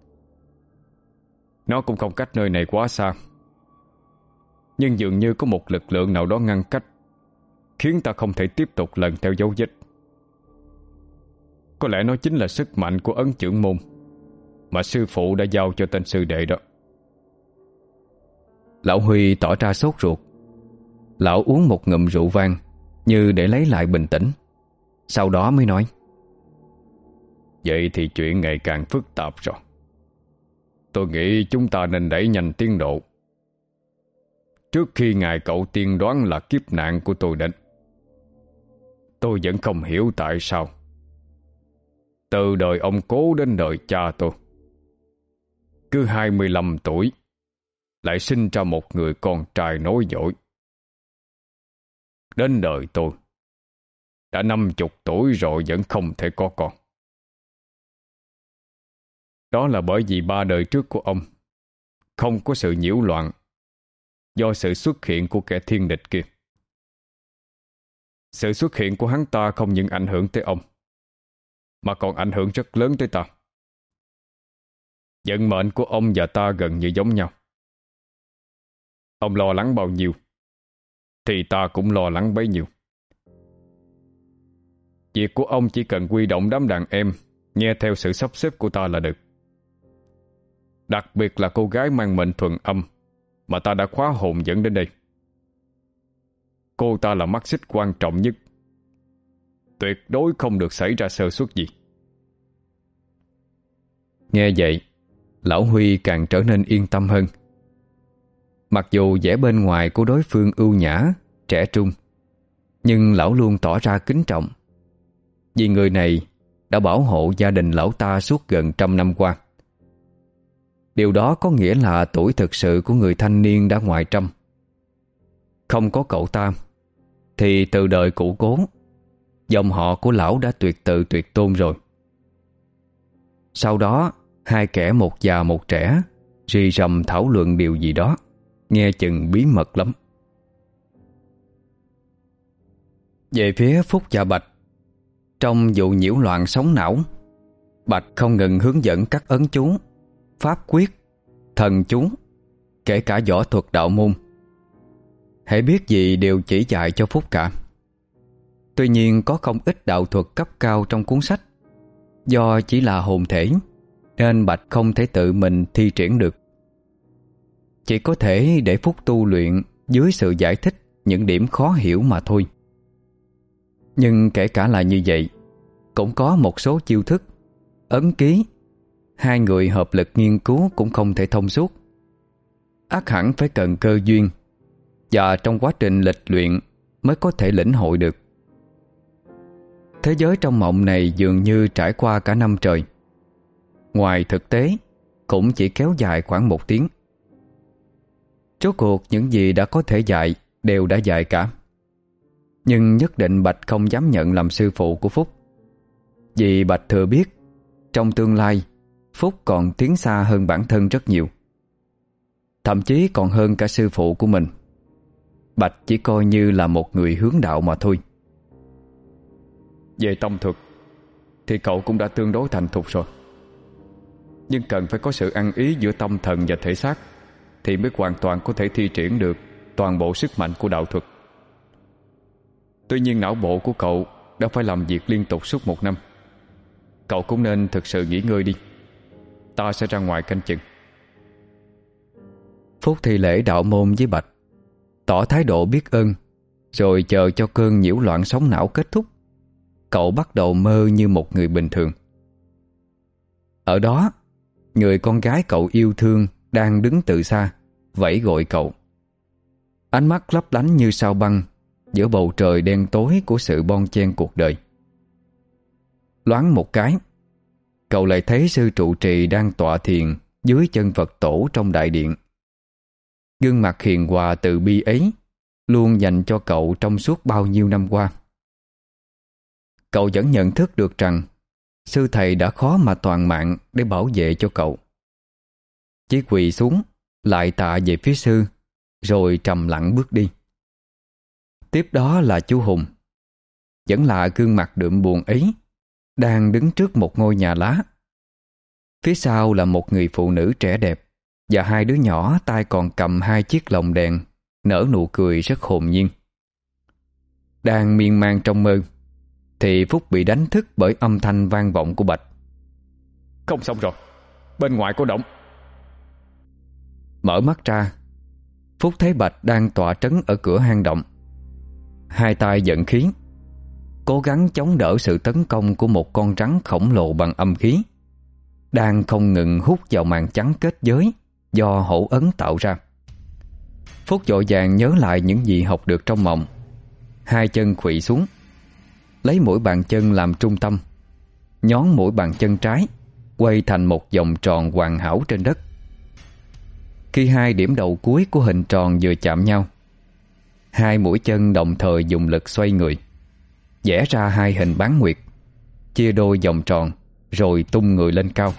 Nó cũng không cách nơi này quá xa, nhưng dường như có một lực lượng nào đó ngăn cách, khiến ta không thể tiếp tục lần theo dấu vết. Có lẽ nó chính là sức mạnh của ấn chưởng môn mà sư phụ đã giao cho tên sư đệ đó. Lão Huy tỏ ra sốt ruột. Lão uống một ngụm rượu vang, như để lấy lại bình tĩnh, sau đó mới nói. Vậy thì chuyện ngày càng phức tạp rồi. Tôi nghĩ chúng ta nên đẩy nhanh tiến độ, trước khi ngài cậu tiên đoán là kiếp nạn của tôi đến. Tôi vẫn không hiểu tại sao từ đời ông cố đến đời cha tôi, cứ hai mươi lăm tuổi lại sinh ra một người con trai nối dõi. Đến đời tôi đã năm chục tuổi rồi vẫn không thể có con. Đó là bởi vì ba đời trước của ông không có sự nhiễu loạn do sự xuất hiện của kẻ thiên địch kia. Sự xuất hiện của hắn ta không những ảnh hưởng tới ông, mà còn ảnh hưởng rất lớn tới ta. Vận mệnh của ông và ta gần như giống nhau. Ông lo lắng bao nhiêu thì ta cũng lo lắng bấy nhiêu. Việc của ông chỉ cần huy động đám đàn em nghe theo sự sắp xếp của ta là được. Đặc biệt là cô gái mang mệnh thuần âm mà ta đã khóa hồn dẫn đến đây. Cô ta là mắt xích quan trọng nhất, tuyệt đối không được xảy ra sơ suất gì. Nghe vậy, Lão Huy càng trở nên yên tâm hơn. Mặc dù vẻ bên ngoài của đối phương ưu nhã, trẻ trung, nhưng lão luôn tỏ ra kính trọng, vì người này đã bảo hộ gia đình lão ta suốt gần trăm năm qua. Điều đó có nghĩa là tuổi thực sự của người thanh niên đã ngoài trăm. Không có cậu ta thì từ đời cũ cố, dòng họ của lão đã tuyệt tự tuyệt tôn rồi. Sau đó hai kẻ một già một trẻ rì rầm thảo luận điều gì đó, nghe chừng bí mật lắm. Về phía Phúc và Bạch, trong vụ nhiễu loạn sóng não, Bạch không ngừng hướng dẫn các ấn chú, pháp quyết, thần chú, kể cả võ thuật đạo môn. Hễ biết gì đều chỉ dạy cho Phúc cả. Tuy nhiên có không ít đạo thuật cấp cao trong cuốn sách. Do chỉ là hồn thể nên Bạch không thể tự mình thi triển được, chỉ có thể để Phúc tu luyện dưới sự giải thích những điểm khó hiểu mà thôi. Nhưng kể cả là như vậy, cũng có một số chiêu thức, ấn ký hai người hợp lực nghiên cứu cũng không thể thông suốt. Ắt hẳn phải cần cơ duyên, và trong quá trình lịch luyện mới có thể lĩnh hội được. Thế giới trong mộng này dường như trải qua cả năm trời. Ngoài thực tế cũng chỉ kéo dài khoảng một tiếng. Rốt cuộc những gì đã có thể dạy đều đã dạy cả. Nhưng nhất định Bạch không dám nhận làm sư phụ của Phúc, vì Bạch thừa biết trong tương lai Phúc còn tiến xa hơn bản thân rất nhiều, thậm chí còn hơn cả sư phụ của mình. Bạch chỉ coi như là một người hướng đạo mà thôi. Về tông thuật thì cậu cũng đã tương đối thành thục rồi, nhưng cần phải có sự ăn ý giữa tâm thần và thể xác thì mới hoàn toàn có thể thi triển được toàn bộ sức mạnh của đạo thuật. Tuy nhiên não bộ của cậu đã phải làm việc liên tục suốt một năm. Cậu cũng nên thực sự nghỉ ngơi đi. Ta sẽ ra ngoài canh chừng. Phúc thi lễ đạo môn với Bạch, tỏ thái độ biết ơn. Rồi chờ cho cơn nhiễu loạn sóng não kết thúc, cậu bắt đầu mơ như một người bình thường. Ở đó, người con gái cậu yêu thương đang đứng từ xa, vẫy gọi cậu. Ánh mắt lấp lánh như sao băng giữa bầu trời đen tối của sự bon chen cuộc đời. Loáng một cái, cậu lại thấy sư trụ trì đang tọa thiền dưới chân Phật tổ trong đại điện. Gương mặt hiền hòa từ bi ấy luôn dành cho cậu trong suốt bao nhiêu năm qua. Cậu vẫn nhận thức được rằng sư thầy đã khó mà toàn mạng để bảo vệ cho cậu. Chỉ quỳ xuống, lại tạ về phía sư, rồi trầm lặng bước đi. Tiếp đó là chú Hùng, vẫn là gương mặt đượm buồn ấy, đang đứng trước một ngôi nhà lá. Phía sau là một người phụ nữ trẻ đẹp và hai đứa nhỏ tay còn cầm hai chiếc lồng đèn, nở nụ cười rất hồn nhiên. Đang miên man trong mơ thì Phúc bị đánh thức bởi âm thanh vang vọng của Bạch. Không xong rồi, bên ngoài có động. Mở mắt ra, Phúc thấy Bạch đang tọa trấn ở cửa hang động, hai tay vận khí, cố gắng chống đỡ sự tấn công của một con rắn khổng lồ bằng âm khí, đang không ngừng hút vào màn trắng kết giới do hổ ấn tạo ra. Phúc vội vàng nhớ lại những gì học được trong mộng. Hai chân khuỵu xuống, lấy mũi bàn chân làm trung tâm, nhón mũi bàn chân trái quay thành một vòng tròn hoàn hảo trên đất. Khi hai điểm đầu cuối của hình tròn vừa chạm nhau, hai mũi chân đồng thời dùng lực xoay người, vẽ ra hai hình bán nguyệt, chia đôi vòng tròn rồi tung người lên cao.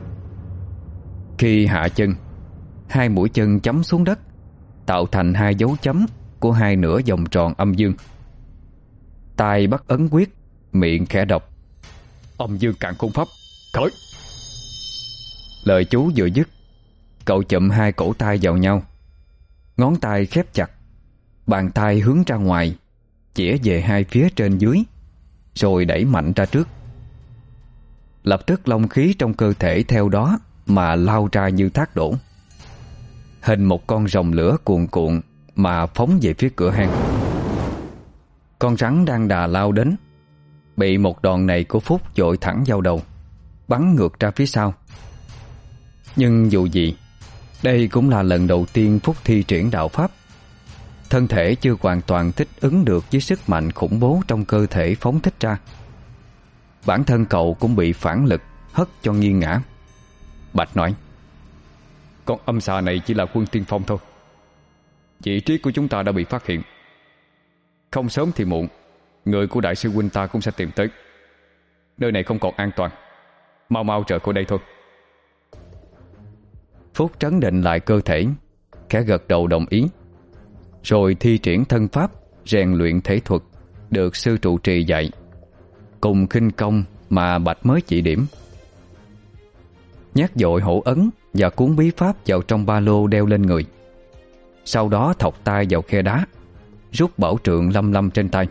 Khi hạ chân, hai mũi chân chấm xuống đất, tạo thành hai dấu chấm của hai nửa vòng tròn âm dương. tay bắt ấn quyết, miệng khẽ đọc: Âm dương càn khôn pháp, khởi. Lời chú vừa dứt, cậu chụm hai cổ tay vào nhau, ngón tay khép chặt, bàn tay hướng ra ngoài, chĩa về hai phía trên dưới, rồi đẩy mạnh ra trước. Lập tức long khí trong cơ thể theo đó mà lao ra như thác đổ, hình một con rồng lửa cuồn cuộn mà phóng về phía cửa hang. Con rắn đang đà lao đến, bị một đòn này của Phúc dội thẳng vào đầu, bắn ngược ra phía sau. Nhưng dù gì, đây cũng là lần đầu tiên Phúc thi triển đạo pháp. Thân thể chưa hoàn toàn thích ứng được với sức mạnh khủng bố trong cơ thể phóng thích ra. Bản thân cậu cũng bị phản lực hất cho nghiêng ngã. Bạch nói: Con âm xà này chỉ là quân tiên phong thôi. Vị trí của chúng ta đã bị phát hiện. Không sớm thì muộn, người của đại sư huynh ta cũng sẽ tìm tới. Nơi này không còn an toàn, mau mau rời khỏi đây thôi. Phúc trấn định lại cơ thể, khẽ gật đầu đồng ý, rồi thi triển thân pháp rèn luyện thể thuật được sư trụ trì dạy, cùng khinh công mà Bạch mới chỉ điểm. Nhét dội hổ ấn và cuốn bí pháp vào trong ba lô đeo lên người, sau đó thọc tay vào khe đá, rút bảo trượng lâm lâm trên tay.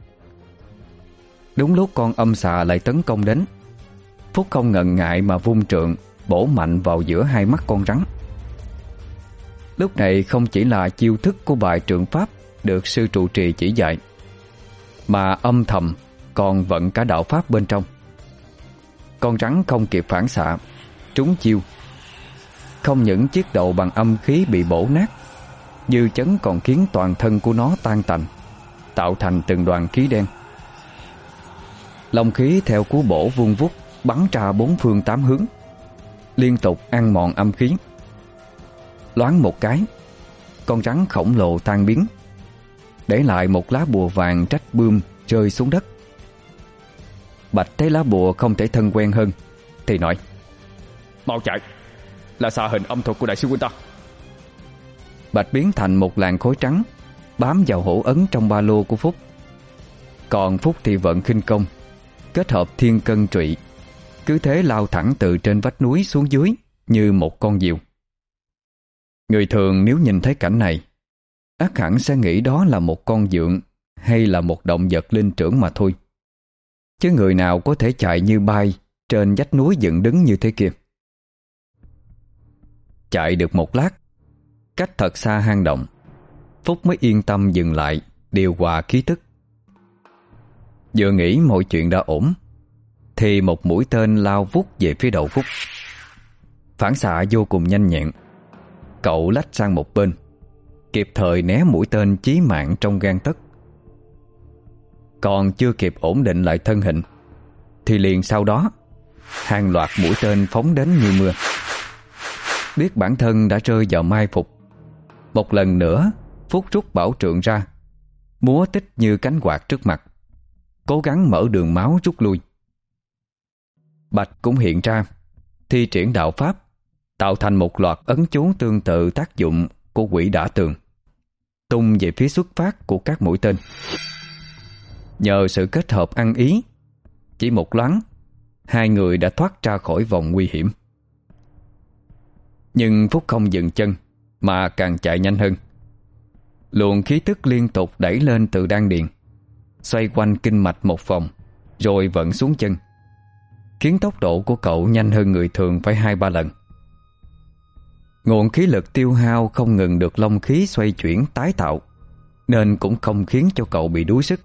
Đúng lúc con âm xà lại tấn công đến, Phúc không ngần ngại mà vung trượng bổ mạnh vào giữa hai mắt con rắn. Lúc này không chỉ là chiêu thức của bài trượng pháp được sư trụ trì chỉ dạy, mà âm thầm còn vận cả đạo pháp bên trong. Con rắn không kịp phản xạ, trúng chiêu. Không những chiếc đầu bằng âm khí bị bổ nát, dư chấn còn khiến toàn thân của nó tan tành, tạo thành từng đoàn khí đen. Long khí theo cú bổ vung vút bắn ra bốn phương tám hướng, liên tục ăn mòn âm khí. Loáng một cái, con rắn khổng lồ tan biến, để lại một lá bùa vàng trách bươm rơi xuống đất. Bạch thấy lá bùa không thể thân quen hơn thì nói: Mau chạy, là xà hình âm thuật của đại sư huynh ta. Bạch biến thành một làn khói trắng bám vào hổ ấn trong ba lô của Phúc. Còn Phúc thì vận khinh công kết hợp thiên cân trụy, cứ thế lao thẳng từ trên vách núi xuống dưới như một con diều. Người thường nếu nhìn thấy cảnh này, ắt hẳn sẽ nghĩ đó là một con dượng hay là một động vật linh trưởng mà thôi. Chứ người nào có thể chạy như bay trên vách núi dựng đứng như thế kia. Chạy được một lát, cách thật xa hang động, Phúc mới yên tâm dừng lại, điều hòa khí tức. Vừa nghĩ mọi chuyện đã ổn, thì một mũi tên lao vút về phía đầu Phúc. Phản xạ vô cùng nhanh nhẹn, cậu lách sang một bên, kịp thời né mũi tên chí mạng trong gang tấc. Còn chưa kịp ổn định lại thân hình, thì liền sau đó hàng loạt mũi tên phóng đến như mưa. Biết bản thân đã rơi vào mai phục, một lần nữa Phúc rút bảo trượng ra, múa tích như cánh quạt trước mặt, cố gắng mở đường máu rút lui. Bạch cũng hiện ra, thi triển đạo pháp, tạo thành một loạt ấn chú tương tự tác dụng của quỷ đả tường, tung về phía xuất phát của các mũi tên. Nhờ sự kết hợp ăn ý, chỉ một loáng, hai người đã thoát ra khỏi vòng nguy hiểm. Nhưng Phúc không dừng chân, mà càng chạy nhanh hơn. Luồng khí tức liên tục đẩy lên từ đan điền, xoay quanh kinh mạch một vòng, rồi vận xuống chân, khiến tốc độ của cậu nhanh hơn người thường phải hai ba lần. Nguồn khí lực tiêu hao không ngừng được long khí xoay chuyển tái tạo, nên cũng không khiến cho cậu bị đuối sức.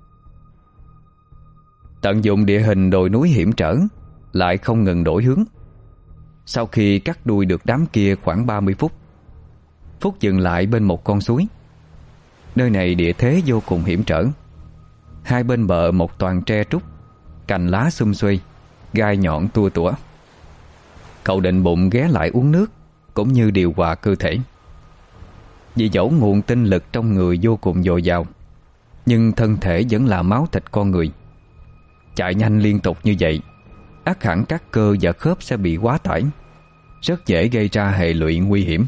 Tận dụng địa hình đồi núi hiểm trở, lại không ngừng đổi hướng. Sau khi cắt đuôi được đám kia khoảng ba mươi phút, Phúc dừng lại bên một con suối. Nơi này địa thế vô cùng hiểm trở, hai bên bờ một toàn tre trúc, cành lá sum xuê, gai nhọn tua tủa. Cậu định bụng ghé lại uống nước, cũng như điều hòa cơ thể. Vì dẫu nguồn tinh lực trong người vô cùng dồi dào, nhưng thân thể vẫn là máu thịt con người. Chạy nhanh liên tục như vậy, ắt hẳn các cơ và khớp sẽ bị quá tải, rất dễ gây ra hệ lụy nguy hiểm.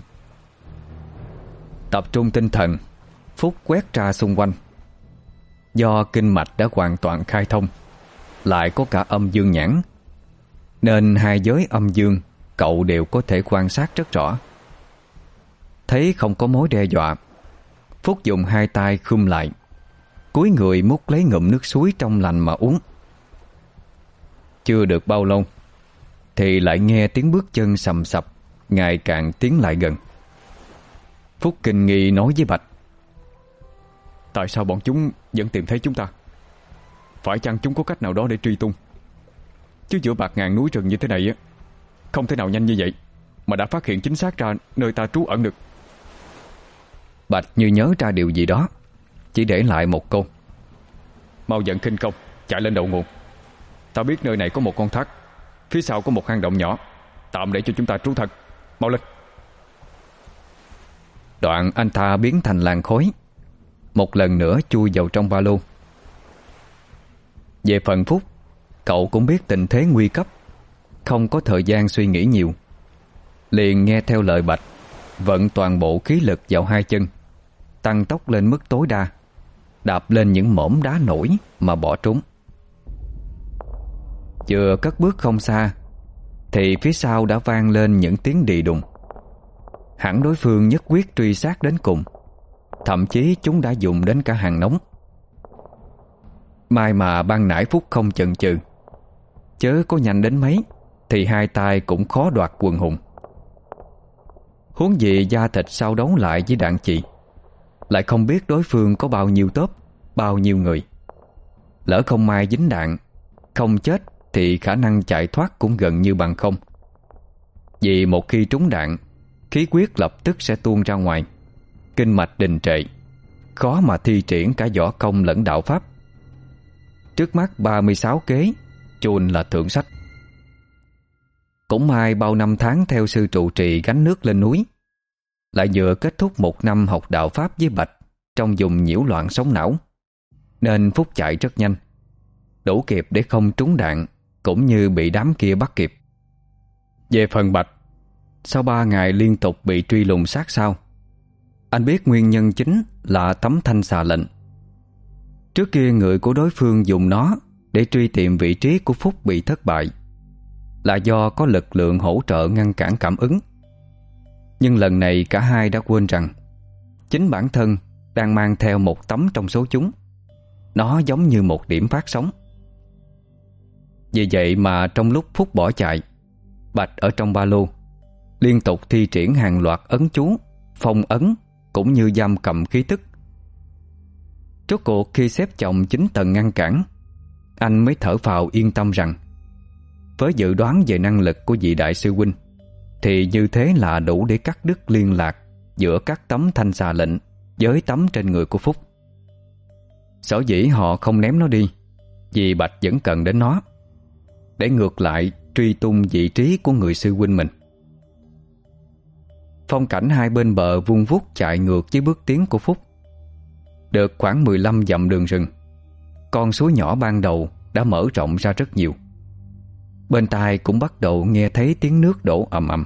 Tập trung tinh thần, Phúc quét ra xung quanh. Do kinh mạch đã hoàn toàn khai thông, lại có cả âm dương nhãn, nên hai giới âm dương cậu đều có thể quan sát rất rõ. Thấy không có mối đe dọa, Phúc dùng hai tay khum lại, cúi người múc lấy ngụm nước suối trong lành mà uống. Chưa được bao lâu thì lại nghe tiếng bước chân sầm sập ngày càng tiến lại gần. Phúc kinh nghi nói với Bạch: Tại sao bọn chúng vẫn tìm thấy chúng ta? Phải chăng chúng có cách nào đó để truy tung? Chứ giữa bạt ngàn núi rừng như thế này á, không thể nào nhanh như vậy mà đã phát hiện chính xác ra nơi ta trú ẩn được. Bạch như nhớ ra điều gì đó, chỉ để lại một câu: Mau dẫn khinh công chạy lên đầu nguồn. Ta biết nơi này có một con thác, phía sau có một hang động nhỏ, tạm để cho chúng ta trú thân. Mau lên. Đoạn anh ta biến thành làn khói, một lần nữa chui vào trong ba lô. Về phần Phúc, cậu cũng biết tình thế nguy cấp, không có thời gian suy nghĩ nhiều, liền nghe theo lời Bạch, vận toàn bộ khí lực vào hai chân, tăng tốc lên mức tối đa, đạp lên những mỏm đá nổi mà bỏ trốn. Vừa cất bước không xa thì phía sau đã vang lên những tiếng đì đùng. Hẳn đối phương nhất quyết truy sát đến cùng, thậm chí chúng đã dùng đến cả hàng nóng. May mà ban nãy Phúc không chần chừ, chớ có nhanh đến mấy thì hai tay cũng khó đoạt quần hùng. Huống gì da thịt sau đấu lại với đạn chị, lại không biết đối phương có bao nhiêu tốp, bao nhiêu người. Lỡ không may dính đạn, không chết thì khả năng chạy thoát cũng gần như bằng không. Vì một khi trúng đạn, khí huyết lập tức sẽ tuôn ra ngoài, kinh mạch đình trệ, khó mà thi triển cả võ công lẫn đạo pháp. Trước mắt ba mươi sáu kế, chùn là thượng sách. Cũng may bao năm tháng theo sư trụ trì gánh nước lên núi, lại vừa kết thúc một năm học đạo pháp với Bạch trong vùng nhiễu loạn sóng não, nên Phúc chạy rất nhanh, đủ kịp để không trúng đạn cũng như bị đám kia bắt kịp. Về phần Bạch, sau ba ngày liên tục bị truy lùng sát sao, anh biết nguyên nhân chính là tấm thanh xà lệnh. Trước kia người của đối phương dùng nó để truy tìm vị trí của Phúc bị thất bại, là do có lực lượng hỗ trợ ngăn cản cảm ứng. Nhưng lần này cả hai đã quên rằng chính bản thân đang mang theo một tấm trong số chúng. Nó giống như một điểm phát sóng. Vì vậy mà trong lúc Phúc bỏ chạy, Bạch ở trong ba lô liên tục thi triển hàng loạt ấn chú, phong ấn cũng như giam cầm khí tức. Rốt cuộc khi xếp chồng chín tầng ngăn cản, anh mới thở phào yên tâm rằng với dự đoán về năng lực của vị đại sư huynh thì như thế là đủ để cắt đứt liên lạc giữa các tấm thanh xà lệnh với tấm trên người của Phúc. Sở dĩ họ không ném nó đi vì Bạch vẫn cần đến nó để ngược lại truy tung vị trí của người sư huynh mình. Phong cảnh hai bên bờ vung vút chạy ngược với bước tiến của Phúc. Được khoảng mười lăm dặm đường rừng, con suối nhỏ ban đầu đã mở rộng ra rất nhiều. Bên tai cũng bắt đầu nghe thấy tiếng nước đổ ầm ầm.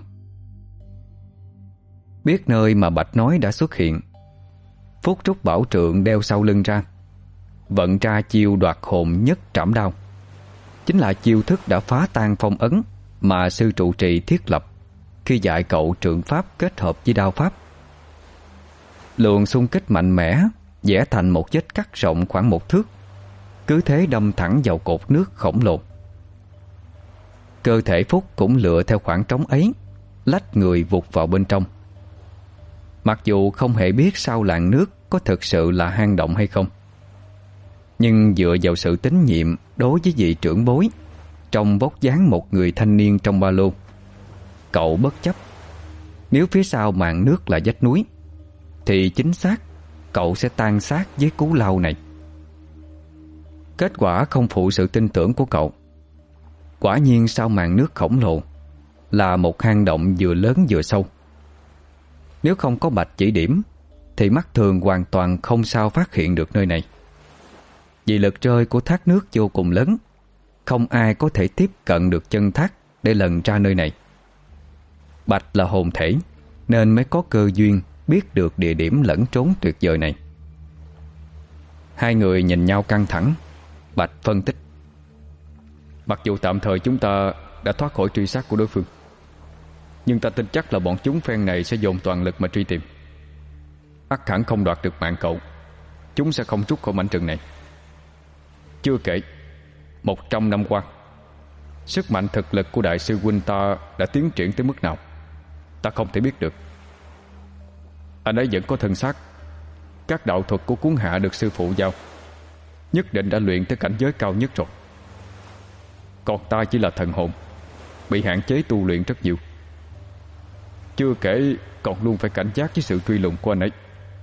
Biết nơi mà Bạch nói đã xuất hiện, Phúc rút bảo trượng đeo sau lưng ra, vận ra chiêu đoạt hồn nhất trảm đao. Chính là chiêu thức đã phá tan phong ấn mà sư trụ trì thiết lập khi dạy cậu trượng pháp kết hợp với đao pháp. Luồng xung kích mạnh mẽ vẽ thành một vết cắt rộng khoảng một thước, cứ thế đâm thẳng vào cột nước khổng lồ. Cơ thể Phúc cũng lựa theo khoảng trống ấy, lách người vụt vào bên trong. Mặc dù không hề biết sau làn nước có thực sự là hang động hay không, nhưng dựa vào sự tín nhiệm đối với vị trưởng bối trong vóc dáng một người thanh niên trong ba lô, cậu bất chấp. Nếu phía sau màn nước là vách núi thì chính xác cậu sẽ tan xác với cú lao này. Kết quả không phụ sự tin tưởng của cậu. Quả nhiên sau màn nước khổng lồ là một hang động vừa lớn vừa sâu. Nếu không có Bạch chỉ điểm thì mắt thường hoàn toàn không sao phát hiện được nơi này. Vì lực rơi của thác nước vô cùng lớn, không ai có thể tiếp cận được chân thác để lần ra nơi này. Bạch là hồn thể nên mới có cơ duyên biết được địa điểm lẫn trốn tuyệt vời này. Hai người nhìn nhau căng thẳng. Bạch phân tích: mặc dù tạm thời chúng ta đã thoát khỏi truy sát của đối phương, nhưng ta tin chắc là bọn chúng phen này sẽ dồn toàn lực mà truy tìm. Ắt hẳn không đoạt được mạng cậu, chúng sẽ không rút khỏi mảnh rừng này. Chưa kể, một trăm năm qua, sức mạnh thực lực của đại sư huynh ta đã tiến triển tới mức nào, ta không thể biết được. Anh ấy vẫn có thân xác, các đạo thuật của cuốn hạ được sư phụ giao, nhất định đã luyện tới cảnh giới cao nhất rồi. Còn ta chỉ là thần hồn, bị hạn chế tu luyện rất nhiều. Chưa kể còn luôn phải cảnh giác với sự truy lùng của anh ấy.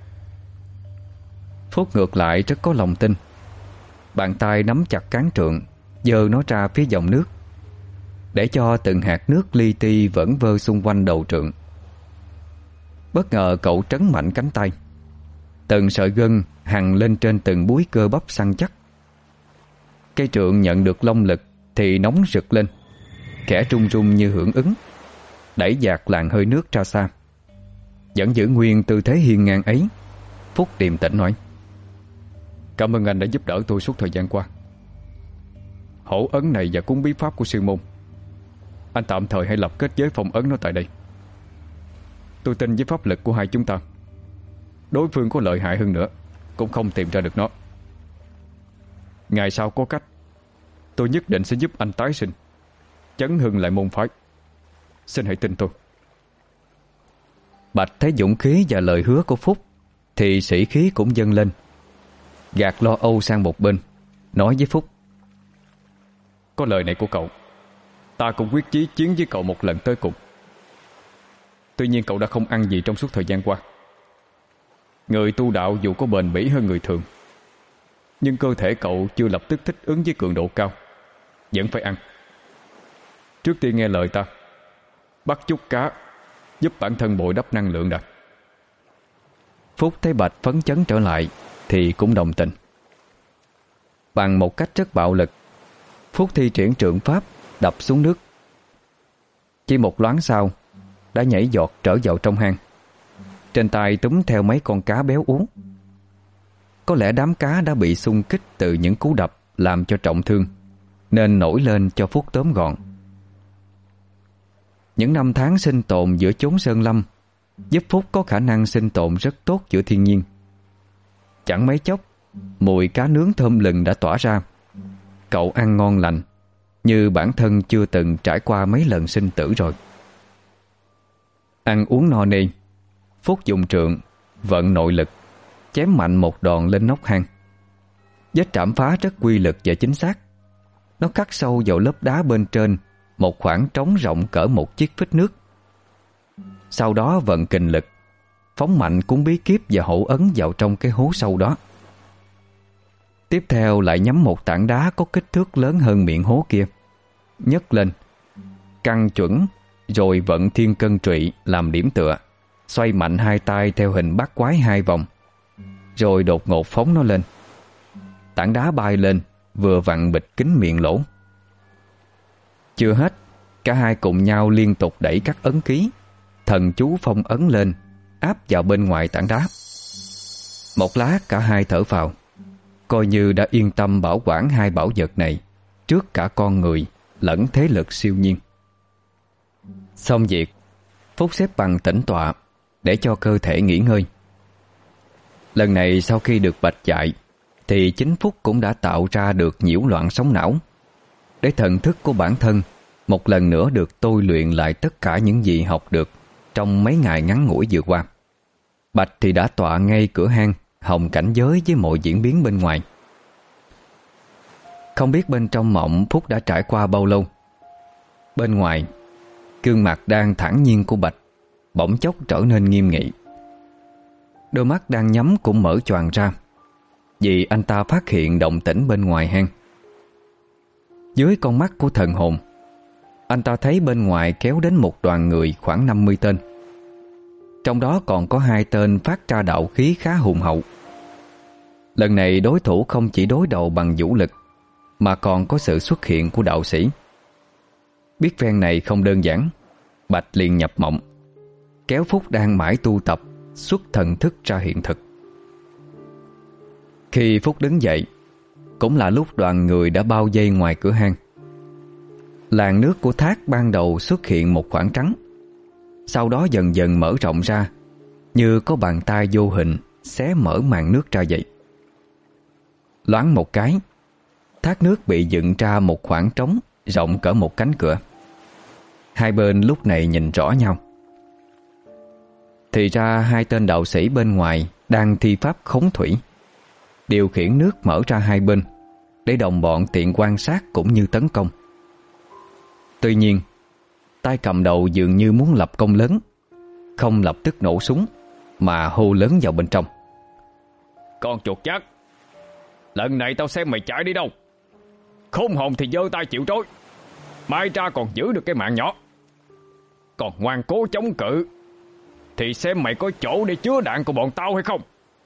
Phúc ngược lại rất có lòng tin. Bàn tay nắm chặt cán trượng, giơ nó ra phía dòng nước, để cho từng hạt nước li ti vẫn vơ xung quanh đầu trượng. Bất ngờ cậu trấn mạnh cánh tay, từng sợi gân hằn lên trên từng búi cơ bắp săn chắc. Cây trượng nhận được long lực thì nóng rực lên, khẽ rung rung như hưởng ứng, đẩy dạt làn hơi nước ra xa. Vẫn giữ nguyên tư thế hiên ngang ấy, Phúc điềm tĩnh nói: Cảm ơn anh đã giúp đỡ tôi suốt thời gian qua. Hổ ấn này và cuốn bí pháp của sư môn, anh tạm thời hãy lập kết giới phong ấn nó tại đây. Tôi tin với pháp lực của hai chúng ta, đối phương có lợi hại hơn nữa cũng không tìm ra được nó. Ngày sau có cách, tôi nhất định sẽ giúp anh tái sinh, chấn hưng lại môn phái. Xin hãy tin tôi. Bạch thấy dũng khí và lời hứa của Phúc thì sĩ khí cũng dâng lên, gạt lo âu sang một bên, nói với Phúc: Có lời này của cậu, ta cũng quyết chí chiến với cậu một lần tới cùng. Tuy nhiên cậu đã không ăn gì trong suốt thời gian qua. Người tu đạo dù có bền bỉ hơn người thường, nhưng cơ thể cậu chưa lập tức thích ứng với cường độ cao, vẫn phải ăn. Trước tiên nghe lời ta, bắt chút cá, giúp bản thân bồi đắp năng lượng đã. Phúc thấy Bạch phấn chấn trở lại thì cũng đồng tình. Bằng một cách rất bạo lực, Phúc thi triển trượng pháp đập xuống nước. Chỉ một loáng sau đã nhảy giọt trở vào trong hang, trên tay túm theo mấy con cá béo uống. Có lẽ đám cá đã bị xung kích từ những cú đập làm cho trọng thương, nên nổi lên cho Phúc tóm gọn. Những năm tháng sinh tồn giữa chốn sơn lâm giúp Phúc có khả năng sinh tồn rất tốt giữa thiên nhiên. Chẳng mấy chốc, mùi cá nướng thơm lừng đã tỏa ra. Cậu ăn ngon lành, như bản thân chưa từng trải qua mấy lần sinh tử rồi. Ăn uống no nê, Phúc dùng trượng vận nội lực chém mạnh một đòn lên nóc hang. Vết trảm phá rất quy lực và chính xác. Nó cắt sâu vào lớp đá bên trên một khoảng trống rộng cỡ một chiếc phích nước. Sau đó vận kình lực phóng mạnh cuốn bí kíp và hổ ấn vào trong cái hố sâu đó. Tiếp theo lại nhắm một tảng đá có kích thước lớn hơn miệng hố kia, nhấc lên, căn chuẩn, rồi vận thiên cân trụy làm điểm tựa, xoay mạnh hai tay theo hình bát quái hai vòng, rồi đột ngột phóng nó lên. Tảng đá bay lên, vừa vặn bịch kín miệng lỗ. Chưa hết, cả hai cùng nhau liên tục đẩy các ấn ký, thần chú phong ấn lên, áp vào bên ngoài tảng đá. Một lát cả hai thở phào, coi như đã yên tâm bảo quản hai bảo vật này trước cả con người lẫn thế lực siêu nhiên. Xong việc, Phúc xếp bằng tĩnh tọa để cho cơ thể nghỉ ngơi. Lần này sau khi được Bạch dạy thì chính Phúc cũng đã tạo ra được nhiễu loạn sóng não, để thần thức của bản thân một lần nữa được tôi luyện lại tất cả những gì học được trong mấy ngày ngắn ngủi vừa qua. Bạch thì đã tọa ngay cửa hang, hòng cảnh giới với mọi diễn biến bên ngoài. Không biết bên trong mộng Phúc đã trải qua bao lâu. Bên ngoài, gương mặt đang thản nhiên của Bạch bỗng chốc trở nên nghiêm nghị. Đôi mắt đang nhắm cũng mở choàng ra, vì anh ta phát hiện động tĩnh bên ngoài hang. Dưới con mắt của thần hồn, anh ta thấy bên ngoài kéo đến một đoàn người khoảng năm mươi tên. Trong đó còn có hai tên phát ra đạo khí khá hùng hậu. Lần này đối thủ không chỉ đối đầu bằng vũ lực, mà còn có sự xuất hiện của đạo sĩ. Biết phen này không đơn giản, Bạch liền nhập mộng, kéo Phúc đang mãi tu tập xuất thần thức ra hiện thực. Khi Phúc đứng dậy, cũng là lúc đoàn người đã bao vây ngoài cửa hang. Làn nước của thác ban đầu xuất hiện một khoảng trắng, sau đó dần dần mở rộng ra, như có bàn tay vô hình xé mở màn nước ra vậy. Loáng một cái, thác nước bị dựng ra một khoảng trống rộng cỡ một cánh cửa. Hai bên lúc này nhìn rõ nhau. Thì ra hai tên đạo sĩ bên ngoài đang thi pháp khống thủy, điều khiển nước mở ra hai bên để đồng bọn tiện quan sát cũng như tấn công. Tuy nhiên, tay cầm đầu dường như muốn lập công lớn, không lập tức nổ súng mà hô lớn vào bên trong: Con chuột chắc, lần này tao xem mày chạy đi đâu. Khôn hồn thì giơ tay chịu trói, mai ra còn giữ được cái mạng nhỏ. Còn ngoan cố chống cự thì xem mày có chỗ để chứa đạn của bọn tao hay không.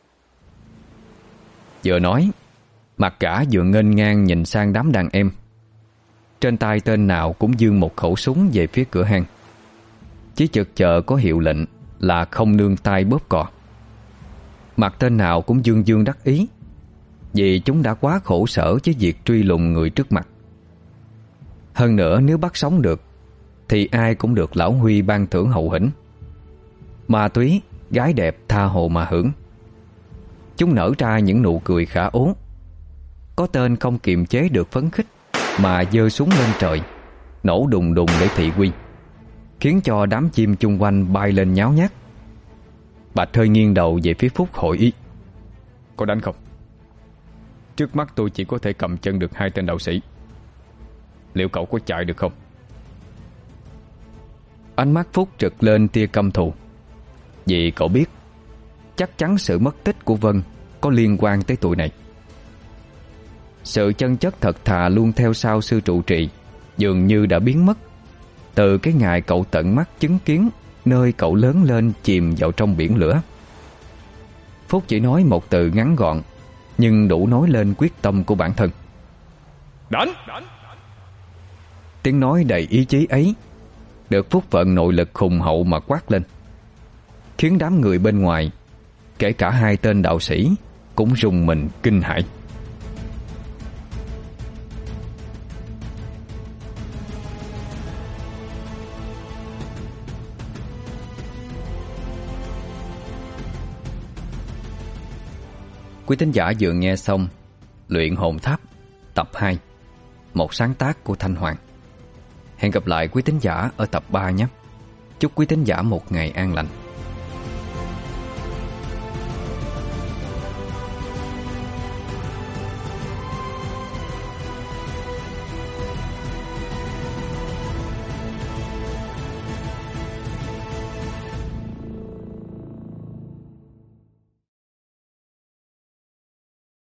Vừa nói, mặt gã vừa nghênh ngang nhìn sang đám đàn em. Trên tay tên nào cũng giương một khẩu súng về phía cửa hang. Chỉ chực chờ có hiệu lệnh là không nương tay bóp cò. Mặt tên nào cũng dương dương đắc ý, vì chúng đã quá khổ sở với việc truy lùng người trước mặt. Hơn nữa nếu bắt sống được thì ai cũng được lão Huy ban thưởng hậu hĩnh. Ma túy, gái đẹp tha hồ mà hưởng. Chúng nở ra những nụ cười khả ố. Có tên không kiềm chế được phấn khích mà giơ súng lên trời, nổ đùng đùng để thị uy, khiến cho đám chim chung quanh bay lên nháo nhác. Bạch hơi nghiêng đầu về phía Phúc hỏi ý: Có đánh không? Trước mắt tôi chỉ có thể cầm chân được hai tên đạo sĩ. Liệu cậu có chạy được không? Ánh mắt Phúc trực lên tia căm thù, vì cậu biết chắc chắn sự mất tích của Vân có liên quan tới tụi này. Sự chân chất thật thà luôn theo sau sư trụ trì dường như đã biến mất từ cái ngày cậu tận mắt chứng kiến nơi cậu lớn lên chìm vào trong biển lửa. Phúc chỉ nói một từ ngắn gọn, nhưng đủ nói lên quyết tâm của bản thân. Đánh! Tiếng nói đầy ý chí ấy được Phúc vận nội lực hùng hậu mà quát lên, khiến đám người bên ngoài, kể cả hai tên đạo sĩ, cũng rùng mình kinh hãi. Quý thính giả vừa nghe xong Luyện Hồn Tháp tập hai, một sáng tác của Thanh Hoàng. Hẹn gặp lại quý thính giả ở tập ba nhé. Chúc quý thính giả một ngày an lành.